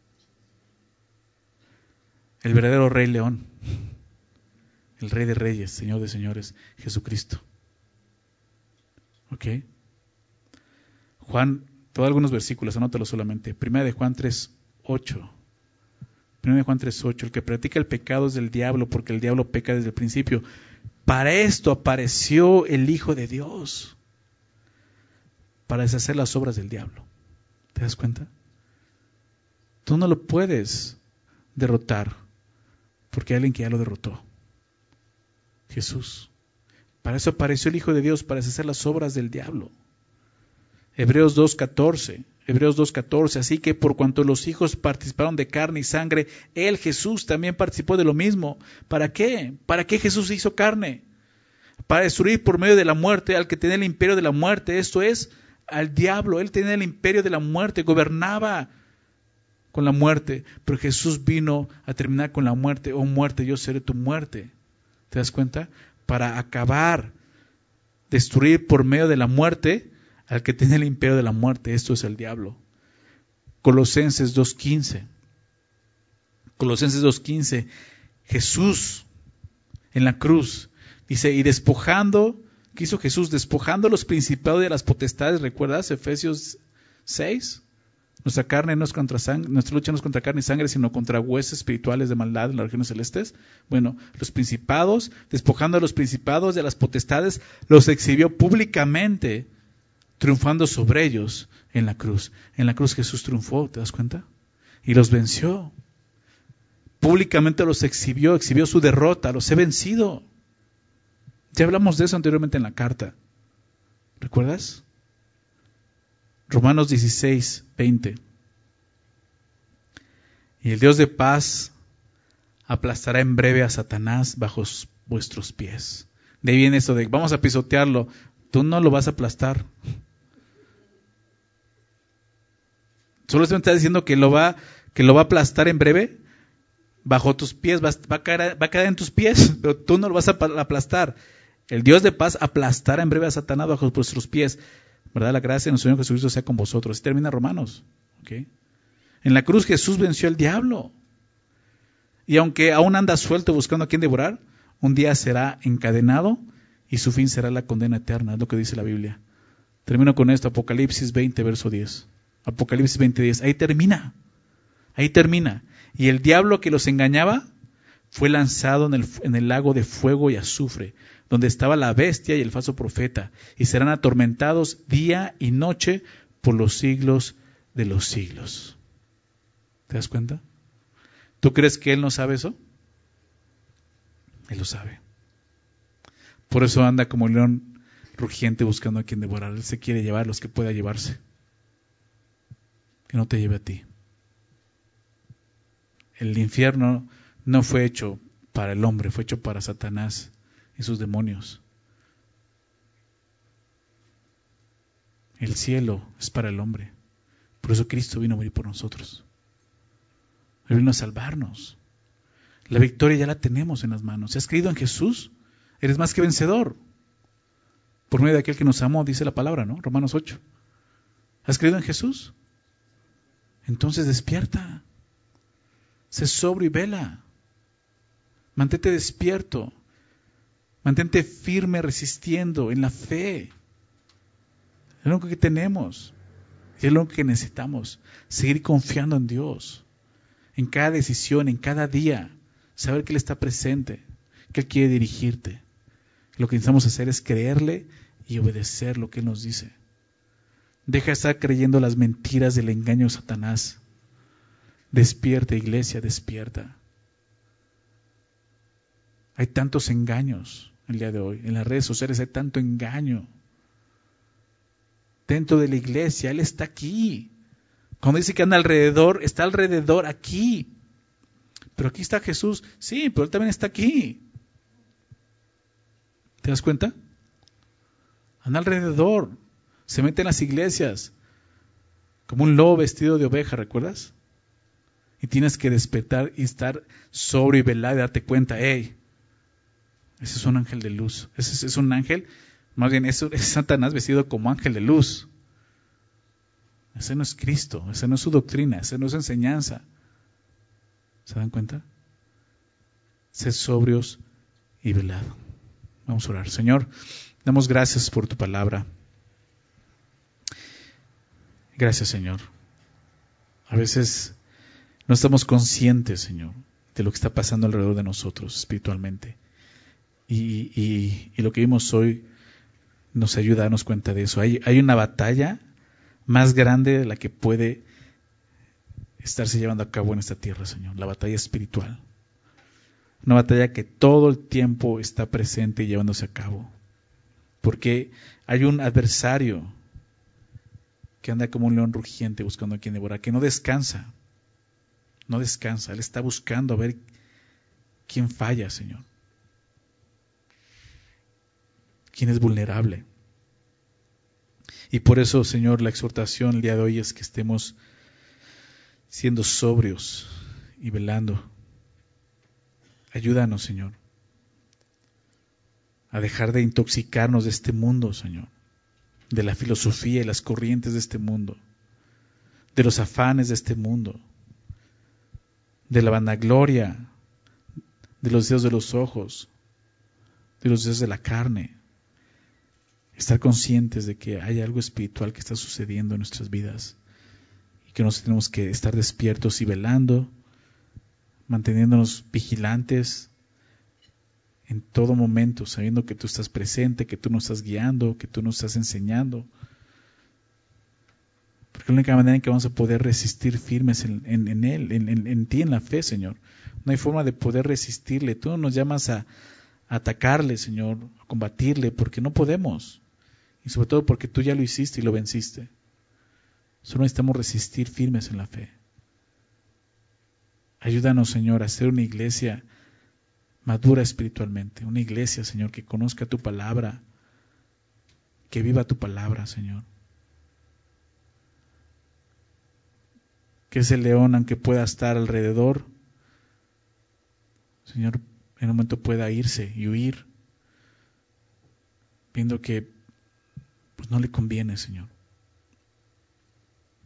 El verdadero rey león, el rey de reyes, señor de señores, Jesucristo. ¿Ok? Juan, todos algunos versículos, anótalo solamente. 1 de Juan 3:8. 1 de Juan 3:8. El que practica el pecado es del diablo, porque el diablo peca desde el principio. Para esto apareció el Hijo de Dios, para deshacer las obras del diablo. ¿Te das cuenta? Tú no lo puedes derrotar, porque hay alguien que ya lo derrotó. Jesús. Para eso apareció el Hijo de Dios, para deshacer las obras del diablo. Hebreos 2:14. Así que por cuanto los hijos participaron de carne y sangre, él, Jesús, también participó de lo mismo. ¿Para qué? ¿Para qué Jesús hizo carne? Para destruir por medio de la muerte al que tenía el imperio de la muerte, esto es, al diablo. Él tenía el imperio de la muerte, gobernaba con la muerte, pero Jesús vino a terminar con la muerte. Oh muerte, yo seré tu muerte. ¿Te das cuenta? Para acabar, destruir por medio de la muerte al que tiene el imperio de la muerte, esto es el diablo. Colosenses 2:15. Jesús en la cruz dice, y despojando, ¿qué hizo Jesús? Despojando los principados de las potestades, ¿recuerdas? Efesios 6. Nuestra carne no es contra sangre, nuestra lucha no es contra carne y sangre, sino contra huesos espirituales de maldad en las regiones celestes. Bueno, los principados, despojando a los principados de las potestades, los exhibió públicamente, triunfando sobre ellos en la cruz. En la cruz Jesús triunfó, ¿te das cuenta? Y los venció. Públicamente los exhibió su derrota, los he vencido. Ya hablamos de eso anteriormente en la carta. ¿Recuerdas? Romanos 16:20. Y el Dios de paz aplastará en breve a Satanás bajo vuestros pies. De ahí viene eso de vamos a pisotearlo. Tú no lo vas a aplastar. Solo se me está diciendo que lo va a aplastar en breve bajo tus pies, va a caer en tus pies, pero tú no lo vas a aplastar. El Dios de paz aplastará en breve a Satanás bajo vuestros pies. ¿Verdad? La gracia de nuestro Señor Jesucristo sea con vosotros. Así termina Romanos. ¿Okay? En la cruz Jesús venció al diablo. Y aunque aún anda suelto buscando a quien devorar, un día será encadenado y su fin será la condena eterna, es lo que dice la Biblia. Termino con esto, Apocalipsis 20, verso 10. Apocalipsis 20, 10. Ahí termina. Y el diablo que los engañaba fue lanzado en el lago de fuego y azufre, donde estaba la bestia y el falso profeta, y serán atormentados día y noche por los siglos de los siglos. ¿Te das cuenta? ¿Tú crees que Él no sabe eso? Él lo sabe. Por eso anda como león rugiente buscando a quien devorar. Él se quiere llevar los que pueda llevarse. Que no te lleve a ti. El infierno no fue hecho para el hombre, fue hecho para Satanás y sus demonios. El cielo es para el hombre. Por eso Cristo vino a morir por nosotros. Él vino a salvarnos. La victoria ya la tenemos en las manos. Si has creído en Jesús, eres más que vencedor. Por medio de aquel que nos amó, dice la palabra, ¿no? Romanos 8. ¿Has creído en Jesús? Entonces despierta. Sé sobrio y vela. Mantente despierto. Mantente firme resistiendo en la fe. Es lo único que tenemos. Y es lo único que necesitamos. Seguir confiando en Dios. En cada decisión, en cada día. Saber que Él está presente. Que Él quiere dirigirte. Lo que necesitamos hacer es creerle y obedecer lo que Él nos dice. Deja de estar creyendo las mentiras del engaño de Satanás. Despierta, iglesia, despierta. Hay tantos engaños el día de hoy. En las redes sociales hay tanto engaño. Dentro de la iglesia, Él está aquí. Cuando dice que anda alrededor, está alrededor aquí. Pero aquí está Jesús. Sí, pero Él también está aquí. ¿Te das cuenta? Anda alrededor. Se mete en las iglesias. Como un lobo vestido de oveja, ¿recuerdas? Y tienes que despertar y estar sobrio y velado y darte cuenta, hey, ese es un ángel de luz. Ese es un ángel, más bien es Satanás vestido como ángel de luz. Ese no es Cristo, esa no es su doctrina, esa no es su enseñanza. ¿Se dan cuenta? Sed sobrios y velados. Vamos a orar. Señor, damos gracias por tu palabra. Gracias, Señor. A veces no estamos conscientes, Señor, de lo que está pasando alrededor de nosotros espiritualmente. Y lo que vimos hoy nos ayuda a darnos cuenta de eso. Hay una batalla más grande de la que puede estarse llevando a cabo en esta tierra, Señor. La batalla espiritual. Una batalla que todo el tiempo está presente y llevándose a cabo. Porque hay un adversario que anda como un león rugiente buscando a quien devorar, que no descansa. No descansa. Él está buscando a ver quién falla, Señor. Quién es vulnerable. Y por eso, Señor, la exhortación el día de hoy es que estemos siendo sobrios y velando. Ayúdanos, Señor, a dejar de intoxicarnos de este mundo, Señor, de la filosofía y las corrientes de este mundo, de los afanes de este mundo, de la vanagloria, de los deseos de los ojos, de los deseos de la carne. Estar conscientes de que hay algo espiritual que está sucediendo en nuestras vidas y que nos tenemos que estar despiertos y velando, manteniéndonos vigilantes en todo momento, sabiendo que tú estás presente, que tú nos estás guiando, que tú nos estás enseñando. Porque es la única manera en que vamos a poder resistir firmes en Él, en ti, en la fe, Señor. No hay forma de poder resistirle. Tú nos llamas a atacarle, Señor, a combatirle, porque no podemos. Y sobre todo porque tú ya lo hiciste y lo venciste. Solo necesitamos resistir firmes en la fe. Ayúdanos, Señor, a ser una iglesia madura espiritualmente. Una iglesia, Señor, que conozca tu palabra, que viva tu palabra, Señor. Que ese león, aunque pueda estar alrededor, Señor, en un momento pueda irse y huir, viendo que pues no le conviene, Señor.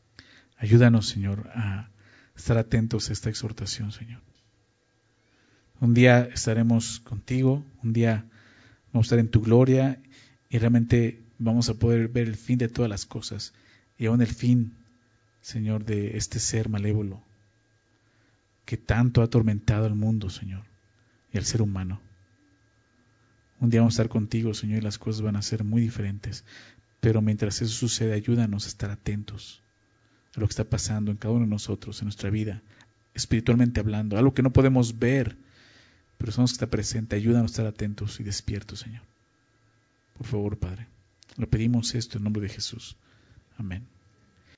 Ayúdanos, Señor, a estar atentos a esta exhortación, Señor. Un día estaremos contigo, un día vamos a estar en tu gloria y realmente vamos a poder ver el fin de todas las cosas y aún el fin, Señor, de este ser malévolo que tanto ha atormentado al mundo, Señor, y al ser humano. Un día vamos a estar contigo, Señor, y las cosas van a ser muy diferentes. Pero mientras eso sucede, ayúdanos a estar atentos a lo que está pasando en cada uno de nosotros, en nuestra vida, espiritualmente hablando, algo que no podemos ver, pero somos que está presente. Ayúdanos a estar atentos y despiertos, Señor. Por favor, Padre. Lo pedimos esto en nombre de Jesús. Amén.